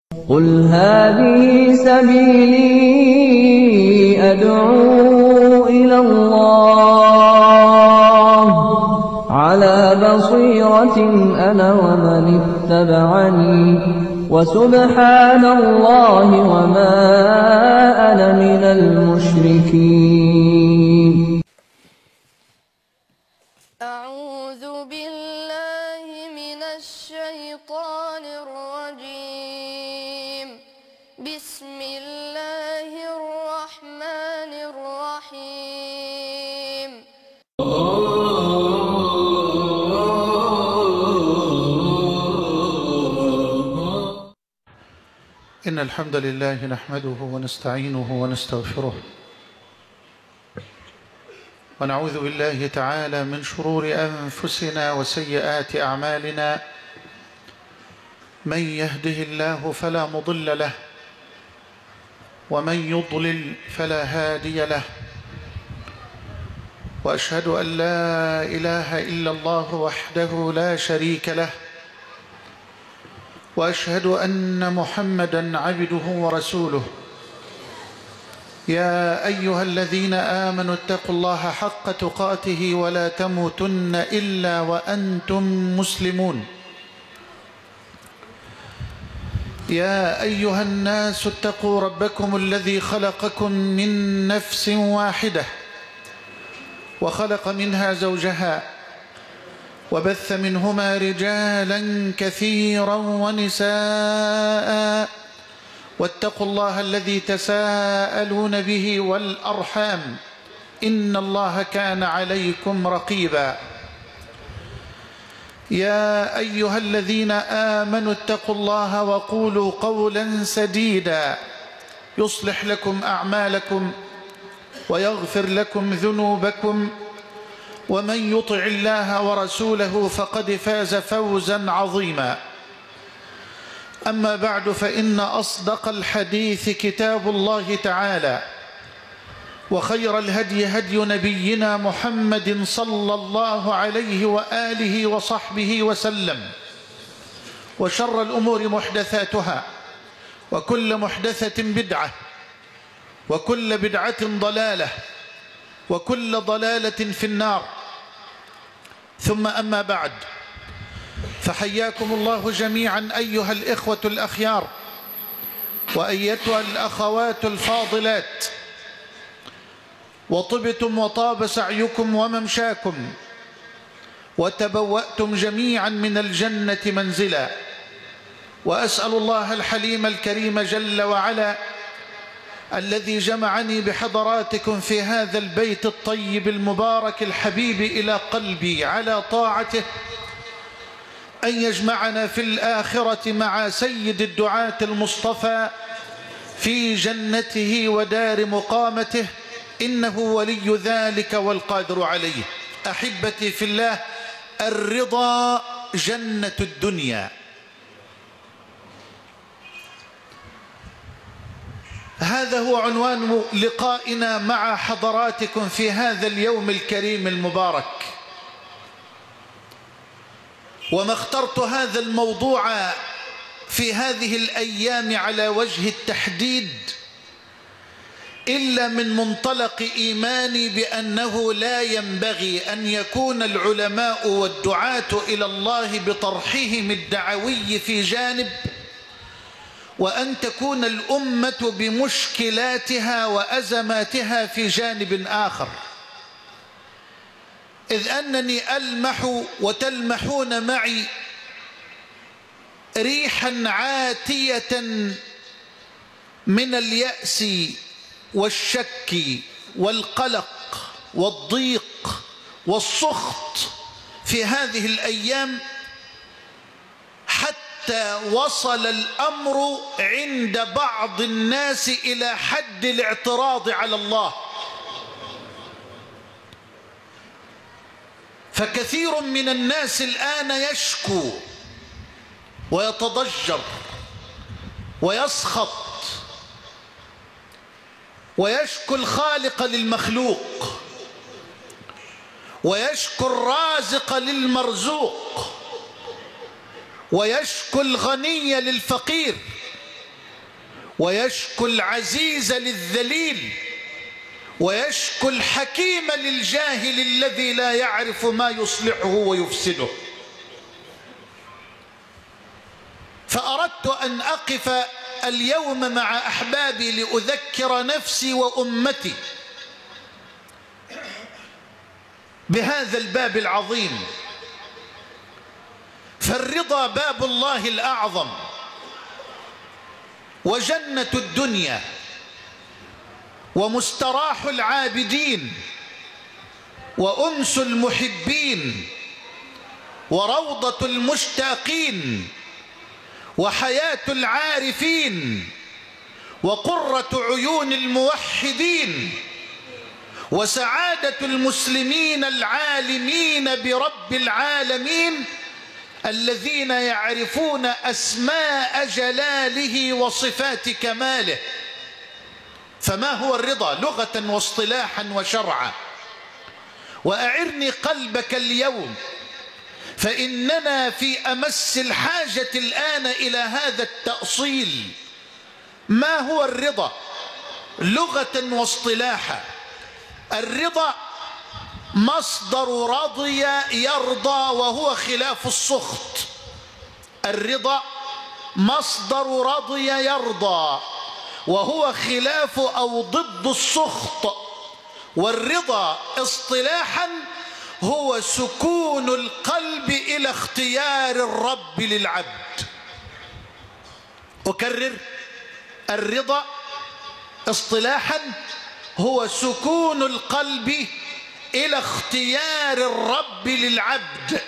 قل هذه سبيلي أدعو إلى الله على بصيرة أنا ومن اتبعني وسبحان الله وما أنا من المشركين. أعوذ بالله من الشيطان الرجيم. بسم الله الرحمن الرحيم. إن الحمد لله نحمده ونستعينه ونستغفره ونعوذ بالله تعالى من شرور أنفسنا وسيئات أعمالنا. من يهده الله فلا مضل له ومن يضلل فلا هادي له، وأشهد أن لا إله إلا الله وحده لا شريك له، وأشهد أن محمدًا عبده ورسوله. يا أيها الذين آمنوا اتقوا الله حق تقاته ولا تموتن إلا وأنتم مسلمون. يا أيها الناس اتقوا ربكم الذي خلقكم من نفس واحدة وخلق منها زوجها وبث منهما رجالا كثيرا ونساء، واتقوا الله الذي تساءلون به والأرحام إن الله كان عليكم رقيبا. يا أيها الذين آمنوا اتقوا الله وقولوا قولا سديدا يصلح لكم أعمالكم ويغفر لكم ذنوبكم، ومن يطع الله ورسوله فقد فاز فوزا عظيما. أما بعد، فإن أصدق الحديث كتاب الله تعالى، وخير الهدي هدي نبينا محمد صلى الله عليه وآله وصحبه وسلم، وشر الأمور محدثاتها، وكل محدثة بدعة، وكل بدعة ضلالة، وكل ضلالة في النار. ثم أما بعد، فحياكم الله جميعا أيها الإخوة الأخيار وأيتها الأخوات الفاضلات، وطبتم وطاب سعيكم وممشاكم، وتبوأتم جميعا من الجنة منزلا. وأسأل الله الحليم الكريم جل وعلا الذي جمعني بحضراتكم في هذا البيت الطيب المبارك الحبيب إلى قلبي على طاعته أن يجمعنا في الآخرة مع سيد الدعاة المصطفى في جنته ودار مقامته، إنه ولي ذلك والقادر عليه. أحبتي في الله، الرضا جنة الدنيا. هذا هو عنوان لقائنا مع حضراتكم في هذا اليوم الكريم المبارك. وما اخترت هذا الموضوع في هذه الأيام على وجه التحديد إلا من منطلق إيماني بأنه لا ينبغي أن يكون العلماء والدعاة إلى الله بطرحهم الدعوي في جانب، وأن تكون الأمة بمشكلاتها وأزماتها في جانب آخر، إذ أنني ألمح وتلمحون معي ريحا عاتية من اليأس والشك والقلق والضيق والسخط في هذه الأيام، حتى وصل الأمر عند بعض الناس إلى حد الاعتراض على الله. فكثير من الناس الآن يشكو ويتضجر ويسخط ويشكو الخالق للمخلوق، ويشكو الرازق للمرزوق، ويشكو الغني للفقير، ويشكو العزيز للذليل، ويشكو الحكيم للجاهل الذي لا يعرف ما يصلحه ويفسده. فأردت أن أقف اليوم مع أحبابي لأذكر نفسي وأمتي بهذا الباب العظيم. فالرضا باب الله الأعظم وجنة الدنيا ومستراح العابدين وأنس المحبين وروضة المشتاقين وحياة العارفين وقرة عيون الموحدين وسعادة المسلمين العالمين برب العالمين الذين يعرفون أسماء جلاله وصفات كماله. فما هو الرضا لغة واصطلاحا وشرعا؟ وأعرني قلبك اليوم، فإننا في أمس الحاجة الآن إلى هذا التأصيل. ما هو الرضا لغة واصطلاحا؟ الرضا مصدر رضي يرضى وهو خلاف السخط. الرضا مصدر رضي يرضى وهو خلاف أو ضد السخط. والرضا اصطلاحا هو سكون القلب إلى اختيار الرب للعبد. أكرر: الرضا اصطلاحا هو سكون القلب إلى اختيار الرب للعبد،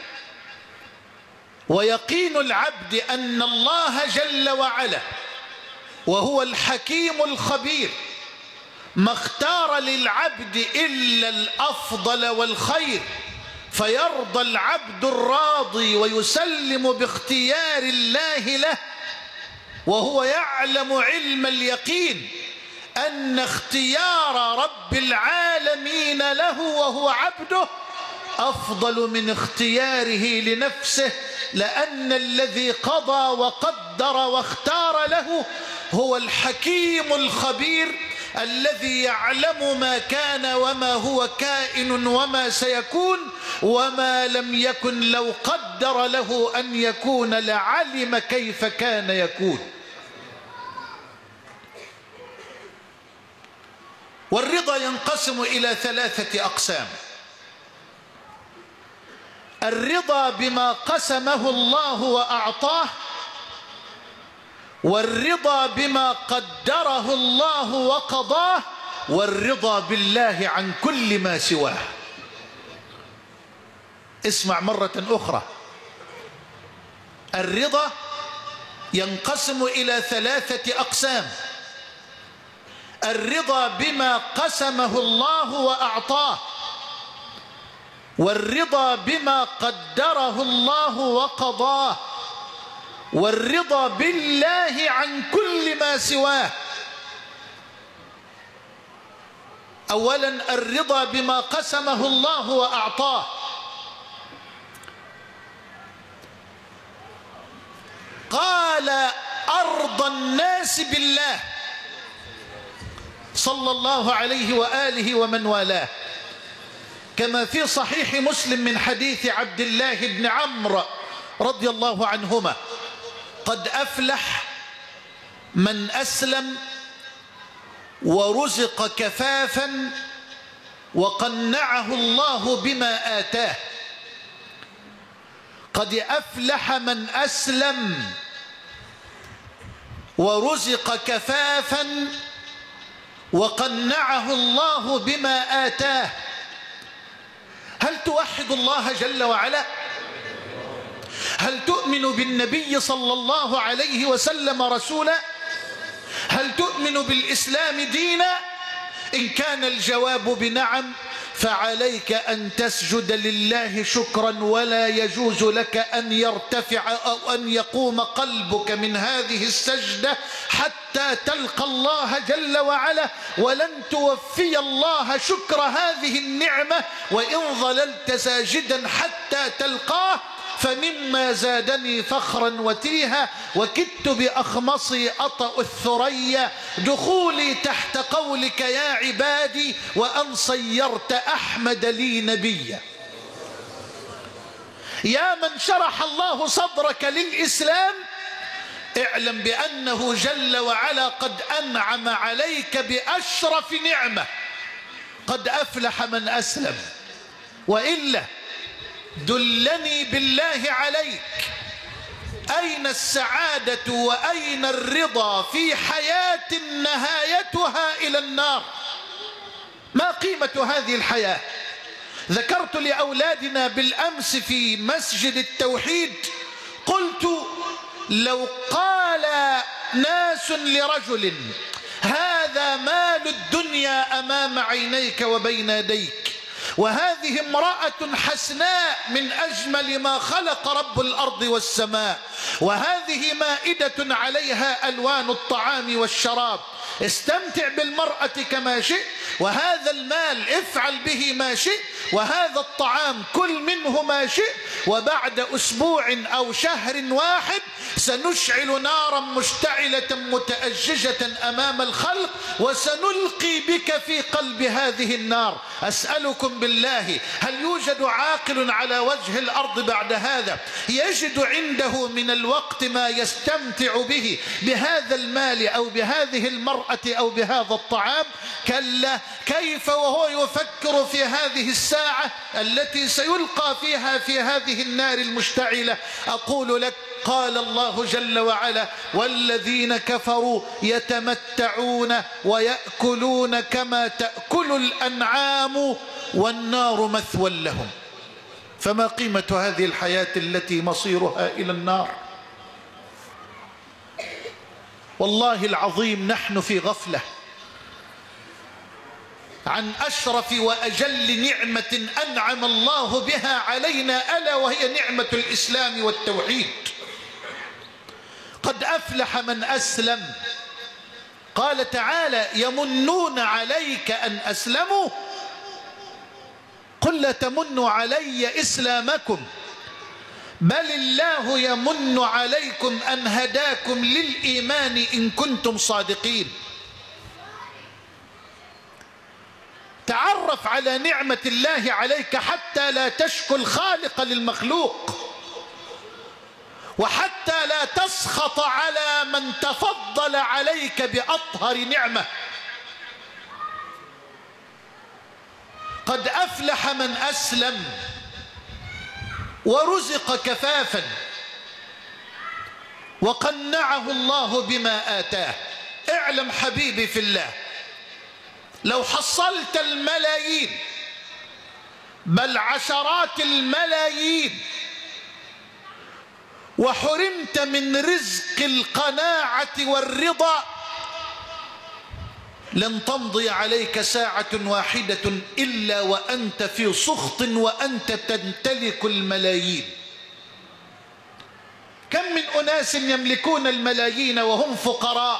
ويقين العبد أن الله جل وعلا وهو الحكيم الخبير ما اختار للعبد إلا الأفضل والخير، فيرضى العبد الراضي ويسلم باختيار الله له، وهو يعلم علم اليقين أن اختيار رب العالمين له وهو عبده أفضل من اختياره لنفسه، لأن الذي قضى وقدر واختار له هو الحكيم الخبير الذي يعلم ما كان وما هو كائن وما سيكون، وما لم يكن لو قدر له أن يكون لعلم كيف كان يكون. والرضا ينقسم إلى 3 أقسام: الرضا بما قسمه الله وأعطاه، والرضا بما قدره الله وقضاه، والرضا بالله عن كل ما سواه. اسمع مرة أخرى: الرضا ينقسم إلى 3 أقسام: الرضا بما قسمه الله وأعطاه، والرضا بما قدره الله وقضاه، والرضا بالله عن كل ما سواه. أولا الرضا بما قسمه الله وأعطاه. قال أرضى الناس بالله صلى الله عليه وآله ومن والاه، كما في صحيح مسلم من حديث عبد الله بن عمرو رضي الله عنهما: قد أفلح من أسلم ورزق كفافا وقنعه الله بما آتاه. قد أفلح من أسلم ورزق كفافا وقنعه الله بما آتاه. هل توحد الله جل وعلا؟ هل تؤمن بالنبي صلى الله عليه وسلم رسولا؟ هل تؤمن بالإسلام دينا؟ إن كان الجواب بنعم فعليك أن تسجد لله شكرا، ولا يجوز لك أن يرتفع أو أن يقوم قلبك من هذه السجدة حتى تلقى الله جل وعلا، ولن توفي الله شكر هذه النعمة وإن ظللت ساجدا حتى تلقاه. فمما زادني فخرا وتيها وكدت بأخمصي أطأ الثريا دخولي تحت قولك يا عبادي وأن صيرت أحمد لي نبيا. يا من شرح الله صدرك للإسلام اعلم بأنه جل وعلا قد أنعم عليك بأشرف نعمة. قد أفلح من أسلم. وإلا دلني بالله عليك أين السعادة وأين الرضا في حياة نهايتها إلى النار؟ ما قيمة هذه الحياة؟ ذكرت لأولادنا بالأمس في مسجد التوحيد قلت لو قال ناس لرجل هذا مال الدنيا أمام عينيك وبين يديك وهذه امرأة حسناء من أجمل ما خلق رب الأرض والسماء وهذه مائدة عليها ألوان الطعام والشراب استمتع بالمرأة كما شئت وهذا المال افعل به ما شئت وهذا الطعام كل منه ما شئت وبعد أسبوع أو شهر واحد سنشعل نارا مشتعلة متأججة أمام الخلق وسنلقي بك في قلب هذه النار. أسألكم بالله هل يوجد عاقل على وجه الأرض بعد هذا يجد عنده من الوقت ما يستمتع به بهذا المال أو بهذه المرأة أو بهذا الطعام؟ كلا. كيف وهو يفكر في هذه الساعة التي سيلقى فيها في هذه النار المشتعلة؟ أقول لك قال الله جل وعلا والذين كفروا يتمتعون ويأكلون كما تأكل الأنعام والنار مثوى لهم. فما قيمة هذه الحياة التي مصيرها إلى النار؟ والله العظيم نحن في غفلة عن أشرف وأجل نعمة أنعم الله بها علينا ألا وهي نعمة الإسلام والتوحيد. قد أفلح من أسلم. قال تعالى يمنون عليك أن أسلموا قل لا تمنوا علي إسلامكم بل الله يمن عليكم أن هداكم للإيمان إن كنتم صادقين. تعرف على نعمة الله عليك حتى لا تشكو الخالق للمخلوق وحتى لا تسخط على من تفضل عليك بأطهر نعمة. قد أفلح من أسلم ورزق كفافا وقنعه الله بما آتاه. اعلم حبيبي في الله لو حصلت الملايين بل عشرات الملايين وحرمت من رزق القناعة والرضا لن تمضي عليك ساعة واحدة إلا وأنت في سخط وأنت تمتلك الملايين. كم من أناس يملكون الملايين وهم فقراء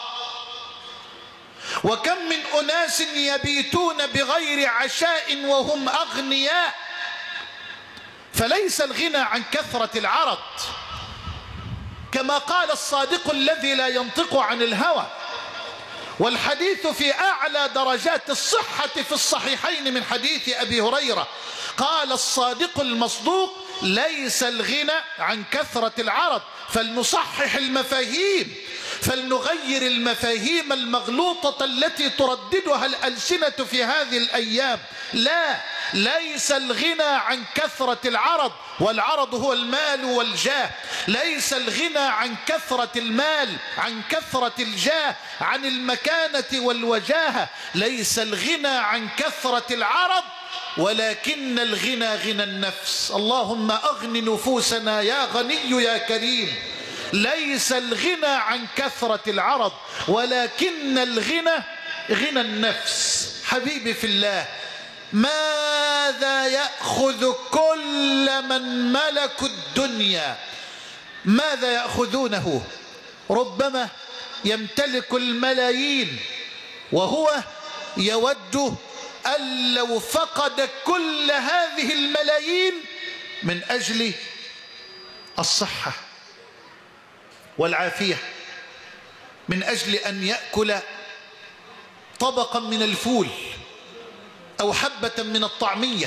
وكم من أناس يبيتون بغير عشاء وهم أغنياء. فليس الغنى عن كثرة العرض كما قال الصادق الذي لا ينطق عن الهوى والحديث في أعلى درجات الصحة في الصحيحين من حديث أبي هريرة قال الصادق المصدوق ليس الغنى عن كثرة العرض. فلنصحح المفاهيم فلنغير المفاهيم المغلوطة التي ترددها الألسنة في هذه الأيام. لا، ليس الغنى عن كثرة العرض والعرض هو المال والجاه. ليس الغنى عن كثرة المال عن كثرة الجاه عن المكانة والوجاهة. ليس الغنى عن كثرة العرض ولكن الغنى غنى النفس. اللهم أغن نفوسنا يا غني يا كريم. ليس الغنى عن كثرة العرض ولكن الغنى غنى النفس. حبيبي في الله ماذا يأخذ كل من ملك الدنيا؟ ماذا يأخذونه؟ ربما يمتلك الملايين وهو يود أن لو فقد كل هذه الملايين من أجل الصحة والعافية من أجل أن يأكل طبقا من الفول أو حبة من الطعمية،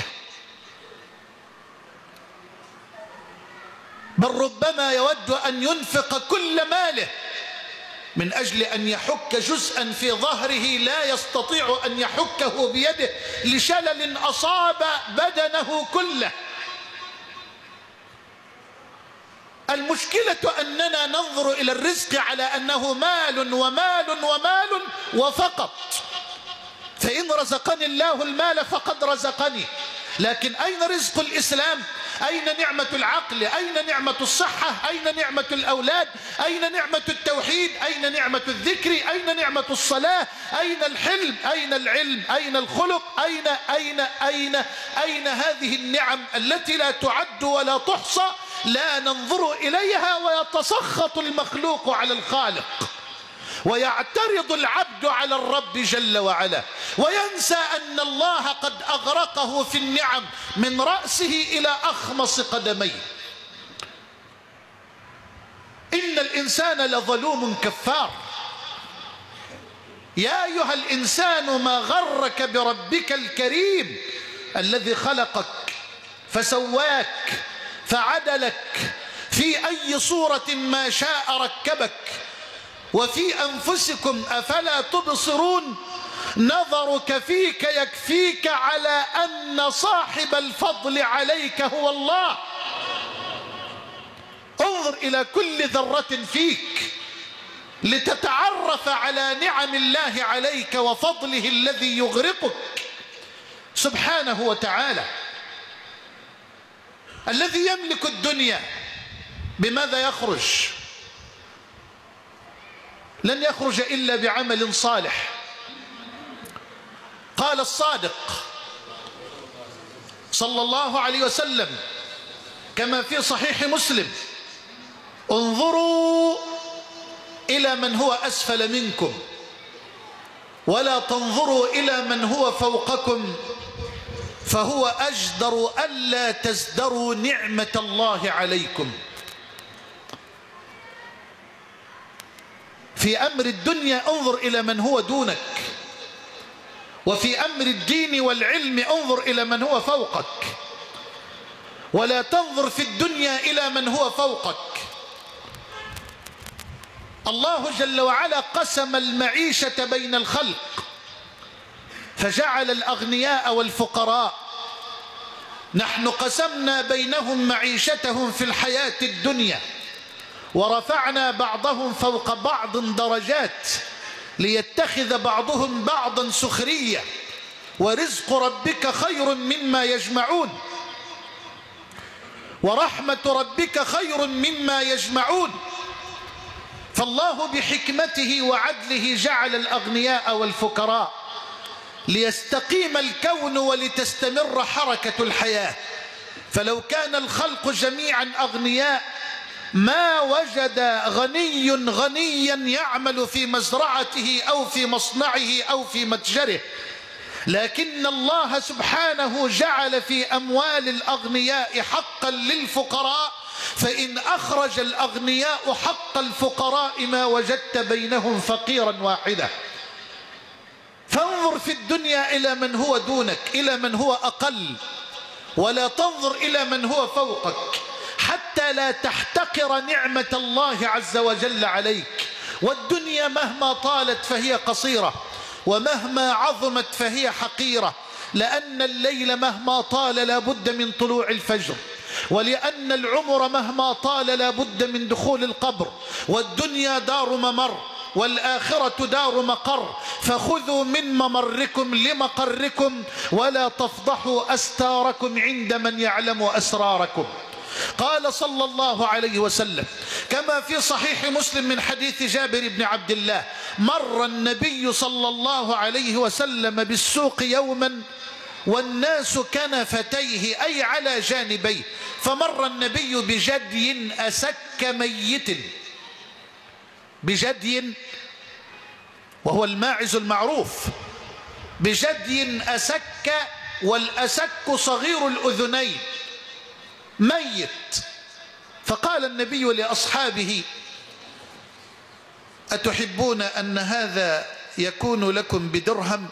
بل ربما يود أن ينفق كل ماله من أجل أن يحك جزءا في ظهره لا يستطيع أن يحكه بيده لشلل أصاب بدنه كله. المشكلة أننا ننظر إلى الرزق على أنه مال ومال ومال وفقط، فإن رزقني الله المال فقد رزقني، لكن أين رزق الإسلام؟ أين نعمة العقل؟ أين نعمة الصحة؟ أين نعمة الأولاد؟ أين نعمة التوحيد؟ أين نعمة الذكر؟ أين نعمة الصلاة؟ أين الحلم؟ أين العلم؟ أين الخلق؟ أين هذه النعم التي لا تعد ولا تحصى؟ لا ننظر إليها، ويتسخط المخلوق على الخالق، ويعترض العبد على الرب جل وعلا، وينسى أن الله قد أغرقه في النعم من رأسه إلى أخمص قدميه. إن الإنسان لظلوم كفار. يا أيها الإنسان ما غرك بربك الكريم الذي خلقك فسواك فعدلك في أي صورة ما شاء ركبك. وفي أنفسكم أفلا تبصرون. نظرك فيك يكفيك على أن صاحب الفضل عليك هو الله. انظر إلى كل ذرة فيك لتتعرف على نعم الله عليك وفضله الذي يغرقك سبحانه وتعالى. الذي يملك الدنيا بماذا يخرج؟ لن يخرج إلا بعمل صالح. قال الصادق صلى الله عليه وسلم كما في صحيح مسلم: انظروا إلى من هو أسفل منكم ولا تنظروا إلى من هو فوقكم، فهو أجدر ألا تزدروا نعمة الله عليكم. في أمر الدنيا انظر إلى من هو دونك، وفي أمر الدين والعلم انظر إلى من هو فوقك، ولا تنظر في الدنيا إلى من هو فوقك. الله جل وعلا قسم المعيشة بين الخلق فجعل الأغنياء والفقراء. نحن قسمنا بينهم معيشتهم في الحياة الدنيا، ورفعنا بعضهم فوق بعض درجات ليتخذ بعضهم بعضا سخرية، ورزق ربك خير مما يجمعون، ورحمة ربك خير مما يجمعون. فالله بحكمته وعدله جعل الأغنياء والفقراء ليستقيم الكون ولتستمر حركة الحياة. فلو كان الخلق جميعا أغنياء ما وجد غنيا يعمل في مزرعته أو في مصنعه أو في متجره، لكن الله سبحانه جعل في أموال الأغنياء حقا للفقراء، فإن أخرج الأغنياء حق الفقراء ما وجدت بينهم فقيرا واحدا. فانظر في الدنيا إلى من هو دونك، إلى من هو أقل، ولا تنظر إلى من هو فوقك، حتى لا تحتقر نعمة الله عز وجل عليك. والدنيا مهما طالت فهي قصيرة، ومهما عظمت فهي حقيرة، لأن الليل مهما طال لا بد من طلوع الفجر، ولأن العمر مهما طال لا بد من دخول القبر. والدنيا دار ممر والآخرة دار مقر، فخذوا من ممركم لمقركم ولا تفضحوا أستاركم عند من يعلم أسراركم. قال صلى الله عليه وسلم كما في صحيح مسلم من حديث جابر بن عبد الله: مر النبي صلى الله عليه وسلم بالسوق يوما والناس كنفتيه، أي على جانبيه، فمر النبي بجدي أسك ميت، بجدي وهو الماعز المعروف، بجدي أسك، والأسك صغير الأذنين، ميت. فقال النبي لأصحابه: أتحبون أن هذا يكون لكم بدرهم؟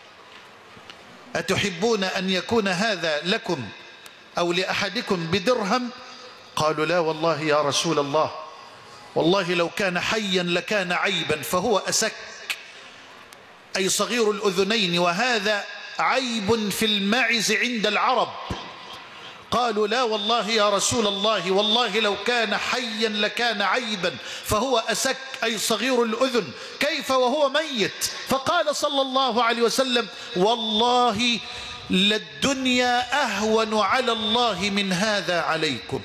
أتحبون أن يكون هذا لكم أو لأحدكم بدرهم؟ قالوا: لا والله يا رسول الله، والله لو كان حيا لكان عيبا، فهو أسك أي صغير الأذنين، وهذا عيب في المعز عند العرب. قالوا: لا والله يا رسول الله، والله لو كان حيا لكان عيبا، فهو أسك أي صغير الأذن، كيف وهو ميت؟ فقال صلى الله عليه وسلم: والله للدنيا أهون على الله من هذا عليكم،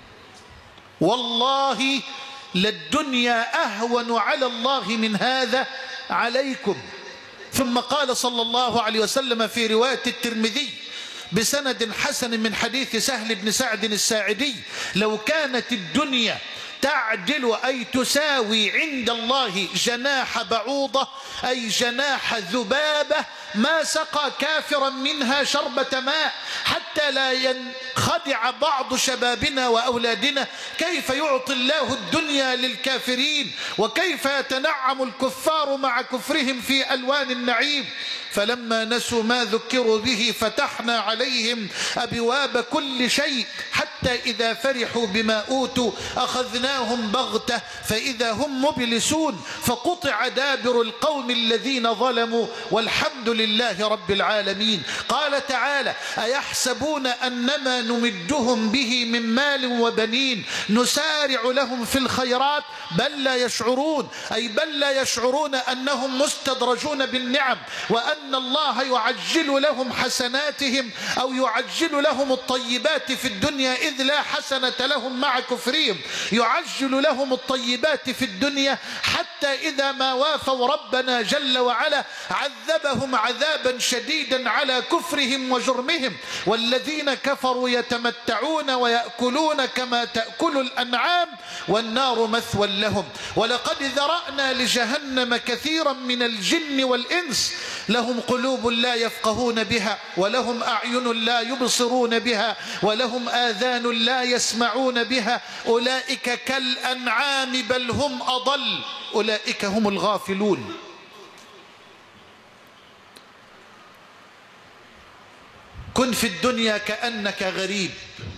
والله للدنيا أهون على الله من هذا عليكم. ثم قال صلى الله عليه وسلم في رواية الترمذي بسند حسن من حديث سهل بن سعد الساعدي: لو كانت الدنيا تعدل أي تساوي عند الله جناح بعوضة أي جناح ذبابة ما سقى كافرا منها شربة ماء، حتى لا ينخدع بعض شبابنا وأولادنا كيف يعطي الله الدنيا للكافرين، وكيف يتنعم الكفار مع كفرهم في ألوان النعيم. فلما نسوا ما ذكروا به فتحنا عليهم أبواب كل شيء، حتى إذا فرحوا بما أوتوا أخذناهم بغتة فإذا هم مبلسون، فقطع دابر القوم الذين ظلموا والحمد لله رب العالمين. قال تعالى: أيحسبون أنما نمدهم به من مال وبنين نسارع لهم في الخيرات بل لا يشعرون، أي بل لا يشعرون أنهم مستدرجون بالنعم، وأن الله يعجل لهم حسناتهم أو يعجل لهم الطيبات في الدنيا إذ لا حسنة لهم مع كفرهم، يعجل لهم الطيبات في الدنيا حتى إذا ما وافوا ربنا جل وعلا عذبهم عذابا شديدا على كفرهم وجرمهم. والذين كفروا يتمتعون ويأكلون كما تأكل الأنعام والنار مثوى لهم. ولقد ذرأنا لجهنم كثيرا من الجن والإنس لهم قلوب لا يفقهون بها ولهم أعين لا يبصرون بها ولهم آذان لا يسمعون بها أولئك كالأنعام بل هم أضل أولئك هم الغافلون. كن في الدنيا كأنك غريب،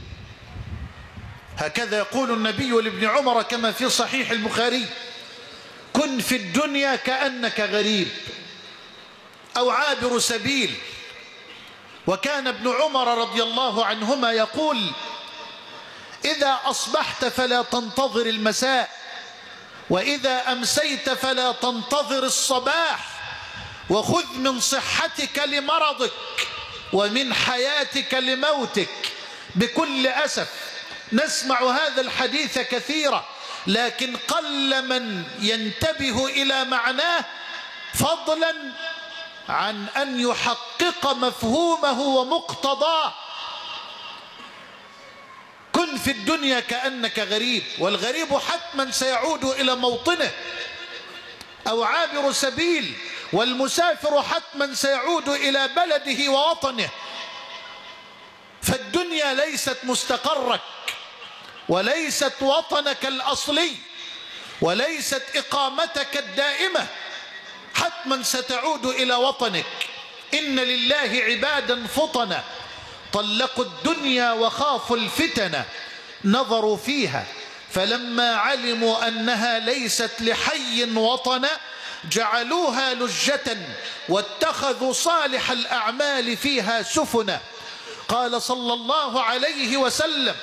هكذا يقول النبي لابن عمر كما في صحيح البخاري: كن في الدنيا كأنك غريب أو عابر سبيل. وكان ابن عمر رضي الله عنهما يقول: إذا أصبحت فلا تنتظر المساء، وإذا أمسيت فلا تنتظر الصباح، وخذ من صحتك لمرضك ومن حياتك لموتك. بكل أسف نسمع هذا الحديث كثيرا، لكن قل من ينتبه إلى معناه، فضلا عن أن يحقق مفهومه ومقتضاه. كن في الدنيا كأنك غريب، والغريب حتما سيعود إلى موطنه، أو عابر سبيل، والمسافر حتما سيعود إلى بلده ووطنه. فالدنيا ليست مستقرك، وليست وطنك الأصلي، وليست إقامتك الدائمة، حتما ستعود إلى وطنك. إن لله عبادا فطنا طلقوا الدنيا وخافوا الفتن، نظروا فيها فلما علموا أنها ليست لحي وطنا جعلوها لجة واتخذوا صالح الأعمال فيها سفنا. قال صلى الله عليه وسلم: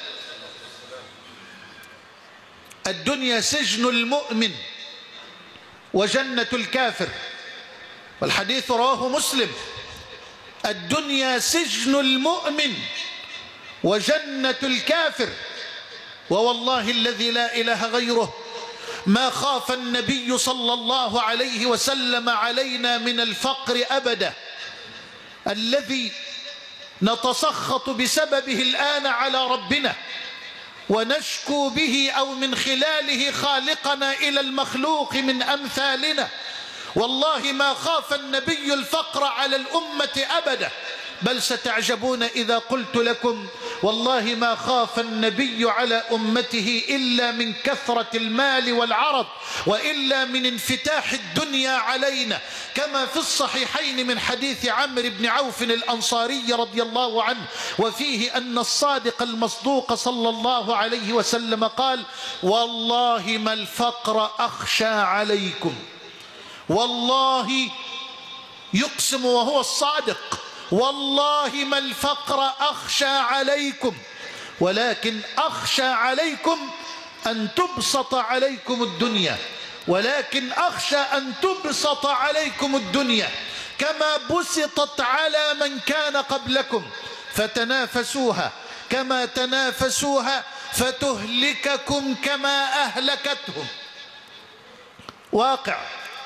الدنيا سجن المؤمن وجنة الكافر. والحديث رواه مسلم: الدنيا سجن المؤمن وجنة الكافر. ووالله الذي لا إله غيره ما خاف النبي صلى الله عليه وسلم علينا من الفقر أبدا، الذي نتسخط بسببه الآن على ربنا ونشكو به أو من خلاله خالقنا إلى المخلوق من أمثالنا. والله ما خاف النبي الفقر على الأمة أبدا، بل ستعجبون إذا قلت لكم والله ما خاف النبي على أمته إلا من كثرة المال والعرض، وإلا من انفتاح الدنيا علينا، كما في الصحيحين من حديث عمرو بن عوف الأنصاري رضي الله عنه، وفيه أن الصادق المصدوق صلى الله عليه وسلم قال: والله ما الفقر أخشى عليكم. والله يقسم وهو الصادق: والله ما الفقر أخشى عليكم، ولكن أخشى عليكم أن تبسط عليكم الدنيا، ولكن أخشى أن تبسط عليكم الدنيا كما بسطت على من كان قبلكم، فتنافسوها كما تنافسوها فتهلككم كما أهلكتهم. واقع.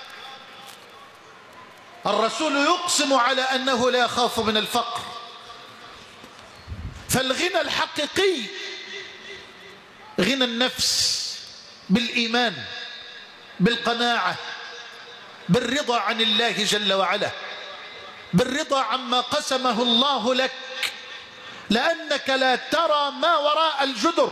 الرسول يقسم على أنه لا يخاف من الفقر. فالغنى الحقيقي غنى النفس بالإيمان، بالقناعة، بالرضا عن الله جل وعلا، بالرضا عما قسمه الله لك، لأنك لا ترى ما وراء الجدر،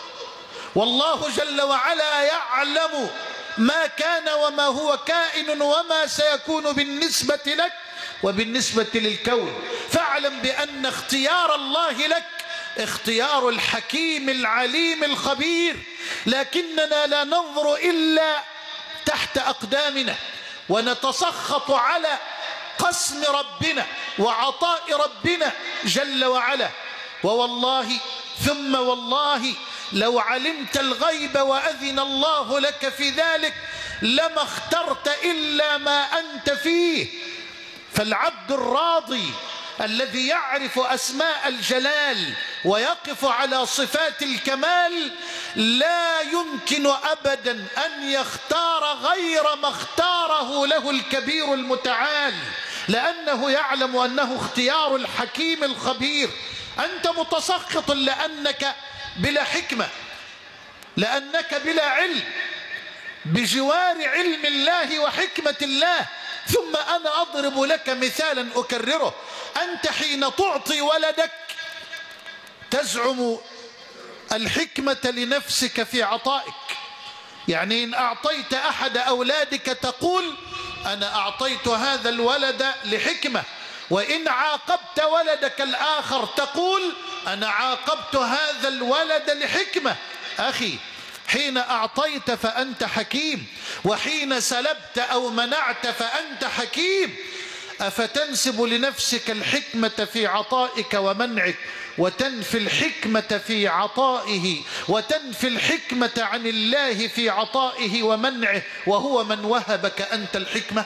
والله جل وعلا يعلم ما كان وما هو كائن وما سيكون بالنسبة لك وبالنسبة للكون. فاعلم بأن اختيار الله لك اختيار الحكيم العليم الخبير، لكننا لا ننظر إلا تحت أقدامنا ونتسخط على قسم ربنا وعطاء ربنا جل وعلا. ووالله ثم والله لو علمت الغيب وأذن الله لك في ذلك لما اخترت إلا ما أنت فيه. فالعبد الراضي الذي يعرف أسماء الجلال ويقف على صفات الكمال لا يمكن أبدا أن يختار غير ما اختاره له الكبير المتعال، لأنه يعلم أنه اختيار الحكيم الخبير. أنت متسخط لأنك بلا حكمة، لأنك بلا علم، بجوار علم الله وحكمة الله. ثم أنا أضرب لك مثالا أكرره: أنت حين تعطي ولدك تزعم الحكمة لنفسك في عطائك. يعني إن أعطيت أحد أولادك تقول: أنا أعطيت هذا الولد لحكمة. وإن عاقبت ولدك الآخر تقول: أنا عاقبت هذا الولد لحكمة. أخي، حين أعطيت فأنت حكيم، وحين سلبت أو منعت فأنت حكيم. أفتنسب لنفسك الحكمة في عطائك ومنعك، وتنفي الحكمة في عطائه، وتنفي الحكمة عن الله في عطائه ومنعه، وهو من وهبك أنت الحكمة؟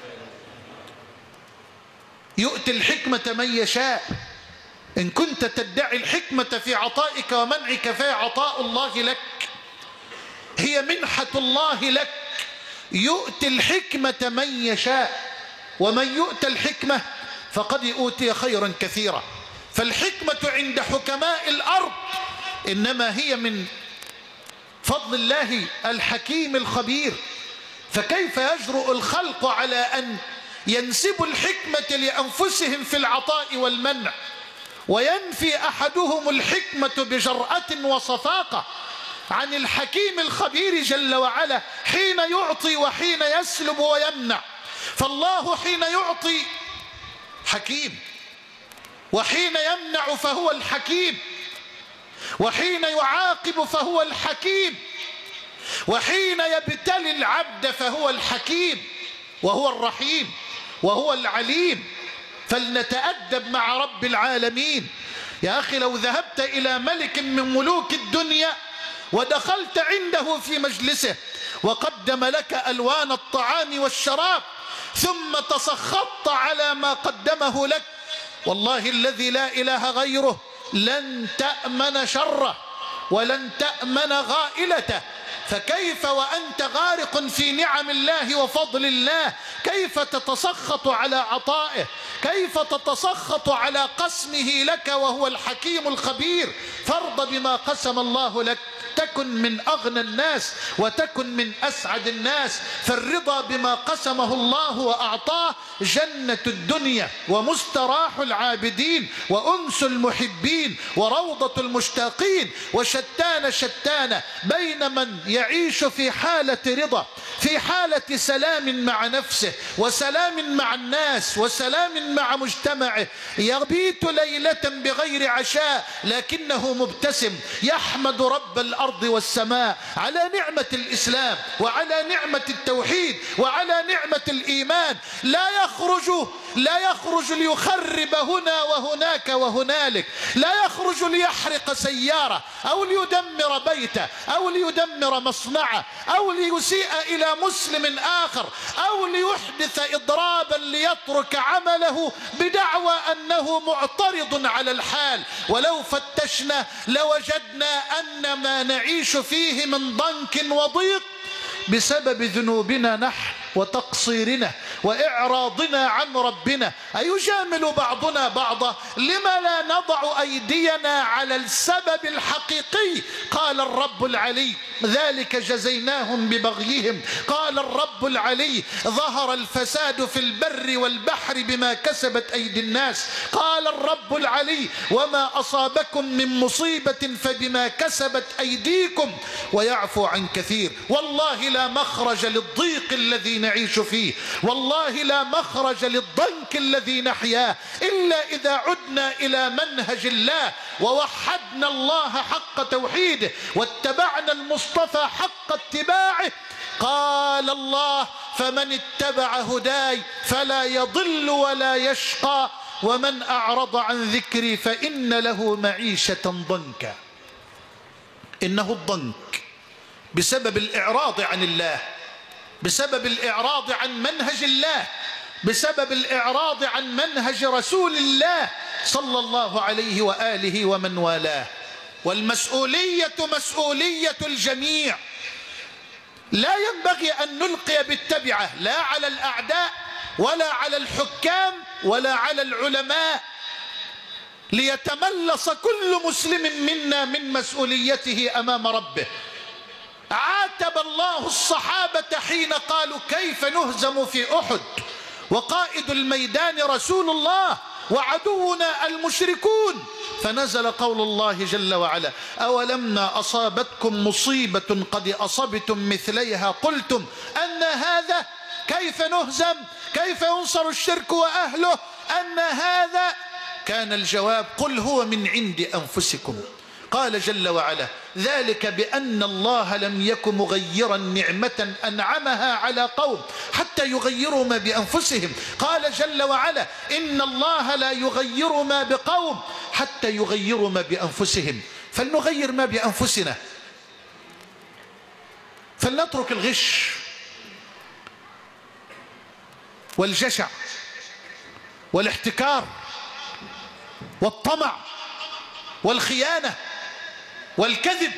يؤتي الحكمة من يشاء. إن كنت تدعي الحكمة في عطائك ومنعك فهي عطاء الله لك، هي منحة الله لك. يؤتي الحكمة من يشاء، ومن يؤتى الحكمة فقد أوتي خيرا كثيرا. فالحكمة عند حكماء الأرض إنما هي من فضل الله الحكيم الخبير. فكيف يجرؤ الخلق على أن ينسبوا الحكمة لأنفسهم في العطاء والمنع، وينفي أحدهم الحكمة بجرأة وصفاقة عن الحكيم الخبير جل وعلا حين يعطي وحين يسلب ويمنع؟ فالله حين يعطي حكيم، وحين يمنع فهو الحكيم، وحين يعاقب فهو الحكيم، وحين يبتلي العبد فهو الحكيم، وهو الرحيم، وهو العليم. فلنتأدب مع رب العالمين. يا أخي، لو ذهبت إلى ملك من ملوك الدنيا ودخلت عنده في مجلسه وقدم لك ألوان الطعام والشراب ثم تسخطت على ما قدمه لك، والله الذي لا إله غيره لن تأمن شره ولن تأمن غائلته. فكيف وأنت غارق في نعم الله وفضل الله؟ كيف تتسخط على عطائه؟ كيف تتسخط على قسمه لك وهو الحكيم الخبير؟ فارض بما قسم الله لك تكن من أغنى الناس وتكن من أسعد الناس. فالرضا بما قسمه الله وأعطاه جنة الدنيا ومستراح العابدين وأنس المحبين وروضة المشتاقين. وشتان بين من يعيش في حالة رضا، في حالة سلام مع نفسه وسلام مع الناس وسلام مع مجتمعه، يبيت ليلة بغير عشاء لكنه مبتسم يحمد رب الأرض والسماء على نعمة الإسلام وعلى نعمة التوحيد وعلى نعمة الإيمان. لا يخرج ليخرب هنا وهناك وهنالك، لا يخرج ليحرق سيارة أو ليدمر بيته أو ليدمر مصنعه أو ليسيء إلى مسلم آخر أو ليحدث إضرابا ليترك عمله بدعوى أنه معترض على الحال. ولو فتشنا لوجدنا أن ما نعيش فيه من ضنك وضيق بسبب ذنوبنا نحن وتقصيرنا وإعراضنا عن ربنا. أيجامل بعضنا بعضا؟ لما لا نضع أيدينا على السبب الحقيقي؟ قال الرب العلي ذلك جزيناهم ببغيهم. قال الرب العلي ظهر الفساد في البر والبحر بما كسبت أيدي الناس. قال الرب العلي وما أصابكم من مصيبة فبما كسبت أيديكم ويعفو عن كثير. والله لا مخرج للضيق الذي نعيش فيه، والله لا مخرج للضنك الذي نحياه إلا إذا عدنا إلى منهج الله ووحدنا الله حق توحيده واتبعنا المصطفى حق اتباعه. قال الله فمن اتبع هداي فلا يضل ولا يشقى ومن أعرض عن ذكري فإن له معيشة ضنكا. إنه الضنك بسبب الإعراض عن الله، بسبب الإعراض عن منهج الله، بسبب الإعراض عن منهج رسول الله صلى الله عليه وآله ومن والاه. والمسؤولية مسؤولية الجميع. لا ينبغي أن نلقي بالتبعة لا على الأعداء ولا على الحكام ولا على العلماء، ليتملص كل مسلم منا من مسؤوليته أمام ربه. عاتب الله الصحابة حين قالوا كيف نهزم في أحد وقائد الميدان رسول الله وعدونا المشركون، فنزل قول الله جل وعلا أولما أصابتكم مصيبة قد أصبتم مثليها قلتم أن هذا، كيف نهزم، كيف ينصر الشرك وأهله، أن هذا. كان الجواب قل هو من عند أنفسكم. قال جل وعلا ذلك بأن الله لم يك مغيرا نعمة أنعمها على قوم حتى يغيروا ما بأنفسهم. قال جل وعلا إن الله لا يغير ما بقوم حتى يغيروا ما بأنفسهم. فلنغير ما بأنفسنا، فلنترك الغش والجشع والاحتكار والطمع والخيانة والكذب.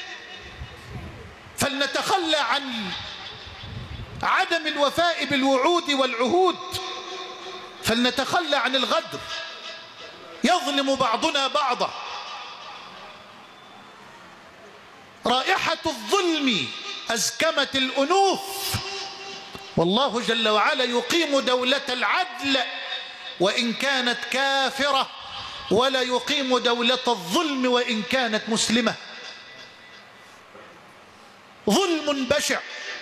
فلنتخلى عن عدم الوفاء بالوعود والعهود، فلنتخلى عن الغدر. يظلم بعضنا بعضا. رائحة الظلم أزكمت الأنوف، والله جل وعلا يقيم دولة العدل وإن كانت كافرة، ولا يقيم دولة الظلم وإن كانت مسلمة. ظلم بشع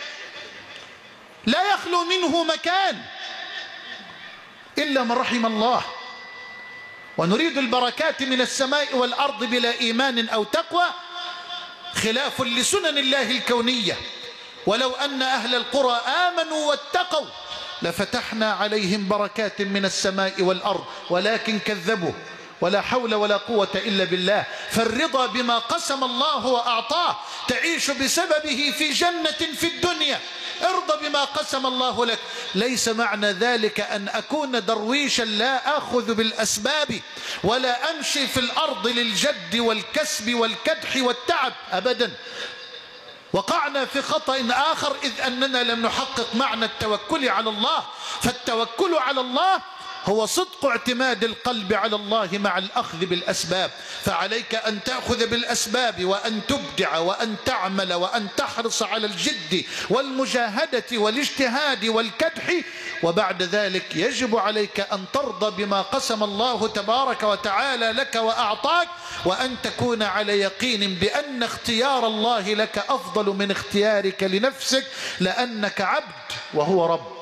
لا يخلو منه مكان إلا من رحم الله. ونريد البركات من السماء والأرض بلا إيمان أو تقوى خلاف لسنن الله الكونية. ولو أن أهل القرى آمنوا واتقوا لفتحنا عليهم بركات من السماء والأرض ولكن كذبوا. ولا حول ولا قوة إلا بالله. فالرضا بما قسم الله وأعطاه تعيش بسببه في جنة في الدنيا. ارضى بما قسم الله لك. ليس معنى ذلك أن أكون درويشا لا أخذ بالأسباب ولا أمشي في الأرض للجد والكسب والكدح والتعب أبدا. وقعنا في خطأ آخر إذ أننا لم نحقق معنى التوكل على الله. فالتوكل على الله هو صدق اعتماد القلب على الله مع الأخذ بالأسباب. فعليك أن تأخذ بالأسباب وأن تبدع وأن تعمل وأن تحرص على الجد والمجاهدة والاجتهاد والكدح، وبعد ذلك يجب عليك أن ترضى بما قسم الله تبارك وتعالى لك وأعطاك، وأن تكون على يقين بأن اختيار الله لك أفضل من اختيارك لنفسك، لأنك عبد وهو رب.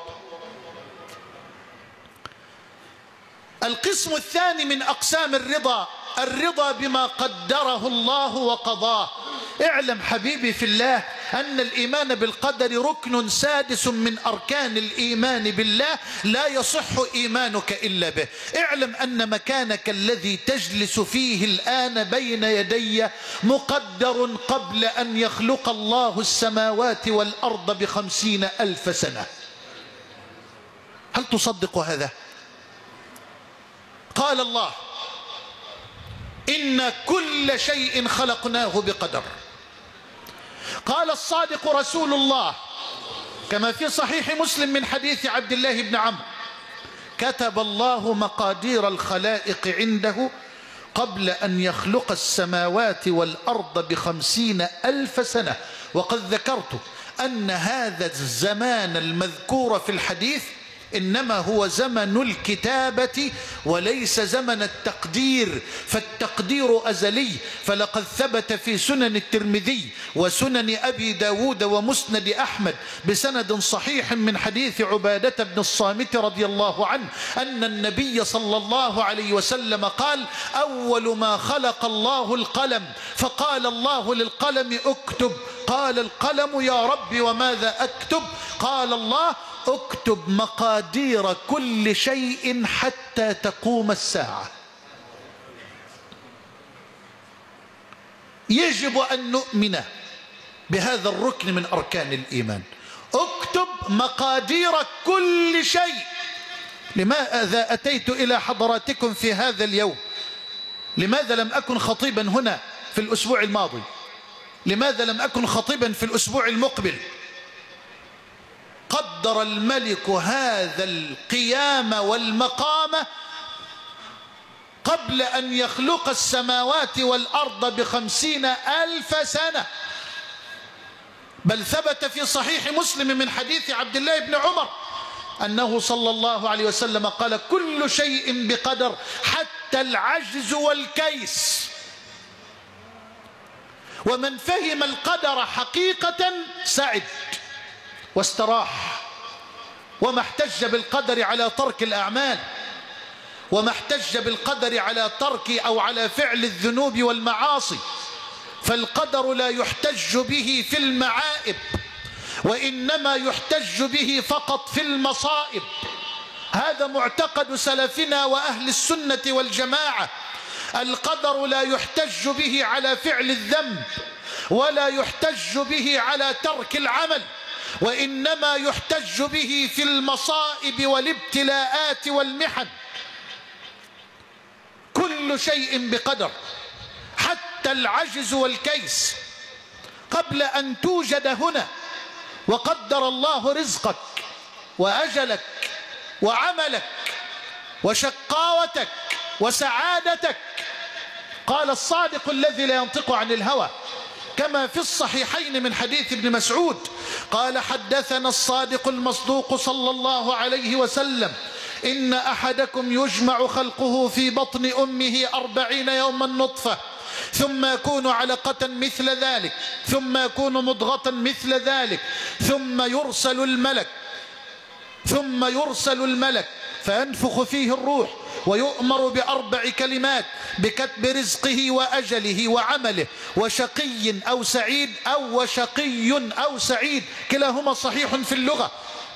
القسم الثاني من أقسام الرضا بما قدره الله وقضاه. اعلم حبيبي في الله أن الإيمان بالقدر ركن سادس من أركان الإيمان بالله، لا يصح إيمانك إلا به. اعلم أن مكانك الذي تجلس فيه الآن بين يدي مقدر قبل أن يخلق الله السماوات والأرض ب50,000 سنة. هل تصدق هذا؟ قال الله: إن كل شيء خلقناه بقدر. قال الصادق رسول الله كما في صحيح مسلم من حديث عبد الله بن عمرو: كتب الله مقادير الخلائق عنده قبل أن يخلق السماوات والأرض ب50,000 سنة. وقد ذكرت أن هذا الزمان المذكور في الحديث إنما هو زمن الكتابة وليس زمن التقدير، فالتقدير أزلي. فلقد ثبت في سنن الترمذي وسنن أبي داود ومسند أحمد بسند صحيح من حديث عبادة بن الصامت رضي الله عنه أن النبي صلى الله عليه وسلم قال: أول ما خلق الله القلم، فقال الله للقلم: اكتب. قال القلم: يا رب وماذا أكتب؟ قال الله: اكتب مقادير كل شيء حتى تقوم الساعة. يجب أن نؤمن بهذا الركن من أركان الإيمان. اكتب مقادير كل شيء. لماذا أتيت إلى حضراتكم في هذا اليوم؟ لماذا لم أكن خطيبا هنا في الأسبوع الماضي؟ لماذا لم أكن خطيبا في الأسبوع المقبل؟ قدر الملك هذا القيام والمقام قبل أن يخلق السماوات والأرض ب50,000 سنة. بل ثبت في صحيح مسلم من حديث عبد الله بن عمر أنه صلى الله عليه وسلم قال: كل شيء بقدر حتى العجز والكيس. ومن فهم القدر حقيقة سعد واستراح، وما احتج بالقدر على ترك الأعمال، وما احتج بالقدر على ترك أو على فعل الذنوب والمعاصي. فالقدر لا يحتج به في المعائب، وإنما يحتج به فقط في المصائب. هذا معتقد سلفنا وأهل السنة والجماعة. القدر لا يحتج به على فعل الذنب، ولا يحتج به على ترك العمل، وإنما يحتج به في المصائب والابتلاءات والمحن. كل شيء بقدر حتى العجز والكيس. قبل أن توجد هنا وقدر الله رزقك وأجلك وعملك وشقاوتك وسعادتك. قال الصادق الذي لا ينطق عن الهوى كما في الصحيحين من حديث ابن مسعود قال: حدثنا الصادق المصدوق صلى الله عليه وسلم: إن أحدكم يجمع خلقه في بطن أمه 40 يوما نطفة، ثم يكون علقة مثل ذلك، ثم يكون مضغة مثل ذلك، ثم يرسل الملك فينفخ فيه الروح، ويؤمر ب4 كلمات: بكتب رزقه وأجله وعمله، وشقي أو سعيد، أو وشقي أو سعيد، كلاهما صحيح في اللغة.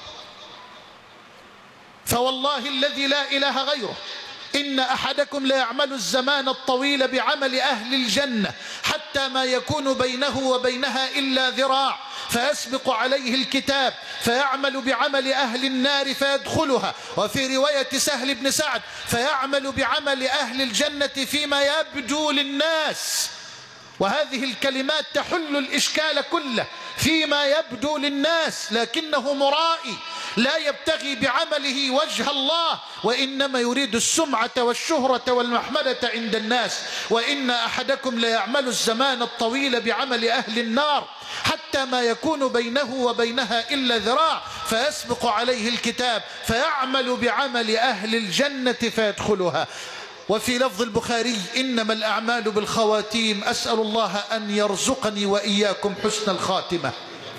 فوالله الذي لا إله غيره إن أحدكم لا يعمل الزمان الطويل بعمل أهل الجنة حتى ما يكون بينه وبينها إلا ذراع، فيسبق عليه الكتاب فيعمل بعمل أهل النار فيدخلها. وفي رواية سهل بن سعد: فيعمل بعمل أهل الجنة فيما يبدو للناس. وهذه الكلمات تحل الإشكال كله فيما يبدو للناس، لكنه مرائي لا يبتغي بعمله وجه الله، وإنما يريد السمعة والشهرة والمحمدة عند الناس. وإن أحدكم ليعمل الزمان الطويل بعمل أهل النار حتى ما يكون بينه وبينها إلا ذراع، فيسبق عليه الكتاب فيعمل بعمل أهل الجنة فيدخلها. وفي لفظ البخاري: إنما الأعمال بالخواتيم، أسأل الله أن يرزقني وإياكم حسن الخاتمة.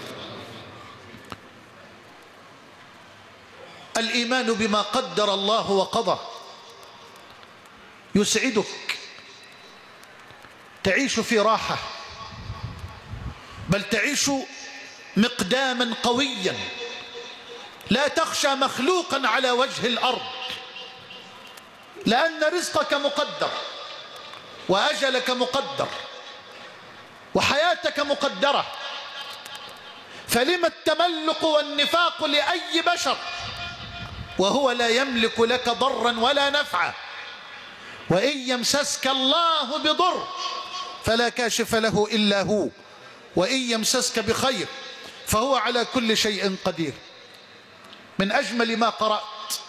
الإيمان بما قدر الله وقضى يسعدك، تعيش في راحة، بل تعيش مقداما قويا، لا تخشى مخلوقا على وجه الأرض، لأن رزقك مقدر، وأجلك مقدر، وحياتك مقدرة. فلما التملق والنفاق لأي بشر وهو لا يملك لك ضرا ولا نفعا؟ وإن يمسسك الله بضر فلا كاشف له إلا هو، وإن يمسسك بخير فهو على كل شيء قدير. من أجمل ما قرأت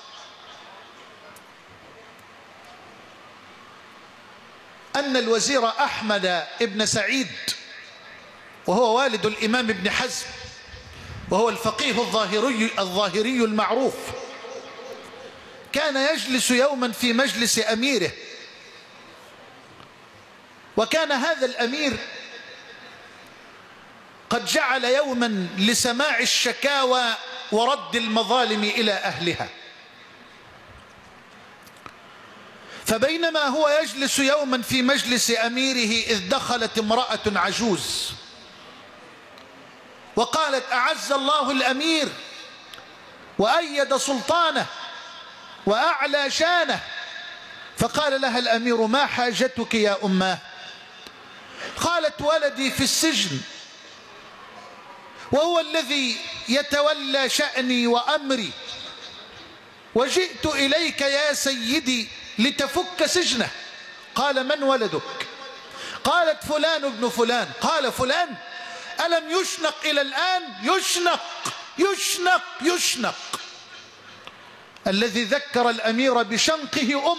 أن الوزير أحمد بن سعيد، وهو والد الإمام ابن حزم، وهو الفقيه الظاهري المعروف، كان يجلس يوما في مجلس أميره، وكان هذا الأمير قد جعل يوما لسماع الشكاوى ورد المظالم إلى أهلها. فبينما هو يجلس يوما في مجلس أميره إذ دخلت امرأة عجوز وقالت: أعز الله الأمير وأيد سلطانه وأعلى شانه. فقال لها الأمير: ما حاجتك يا أماه؟ قالت: ولدي في السجن، وهو الذي يتولى شأني وأمري، وجئت إليك يا سيدي لتفك سجنه. قال: من ولدك؟ قالت: فلان ابن فلان. قال: فلان ألم يشنق إلى الآن؟ يشنق يشنق يشنق. الذي ذكر الأمير بشنقه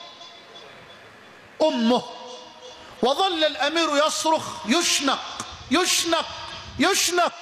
أمه، وظل الأمير يصرخ: يشنق يشنق يشنق.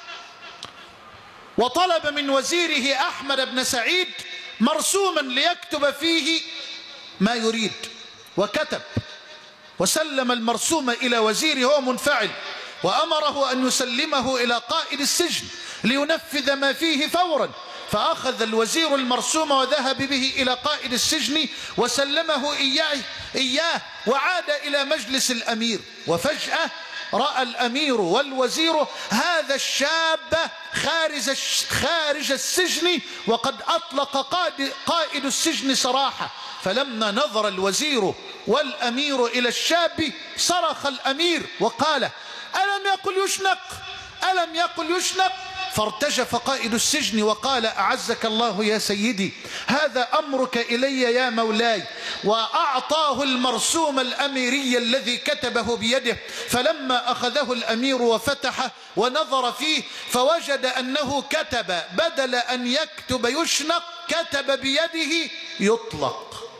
وطلب من وزيره أحمد بن سعيد مرسوما ليكتب فيه ما يريد، وكتب وسلم المرسوم إلى وزيره وهو منفعل، وأمره أن يسلمه إلى قائد السجن لينفذ ما فيه فورا. فأخذ الوزير المرسوم وذهب به إلى قائد السجن وسلمه إياه وعاد إلى مجلس الأمير. وفجأة رأى الأمير والوزير هذا الشاب خارج السجن وقد أطلق قائد السجن سراحه. فلما نظر الوزير والأمير إلى الشاب صرخ الأمير وقال: ألم يقل يشنق؟ ألم يقل يشنق؟ فارتجف قائد السجن وقال: أعزك الله يا سيدي، هذا أمرك إلي يا مولاي. وأعطاه المرسوم الأميري الذي كتبه بيده. فلما أخذه الأمير وفتحه ونظر فيه فوجد أنه كتب بدل أن يكتب يشنق كتب بيده يطلق.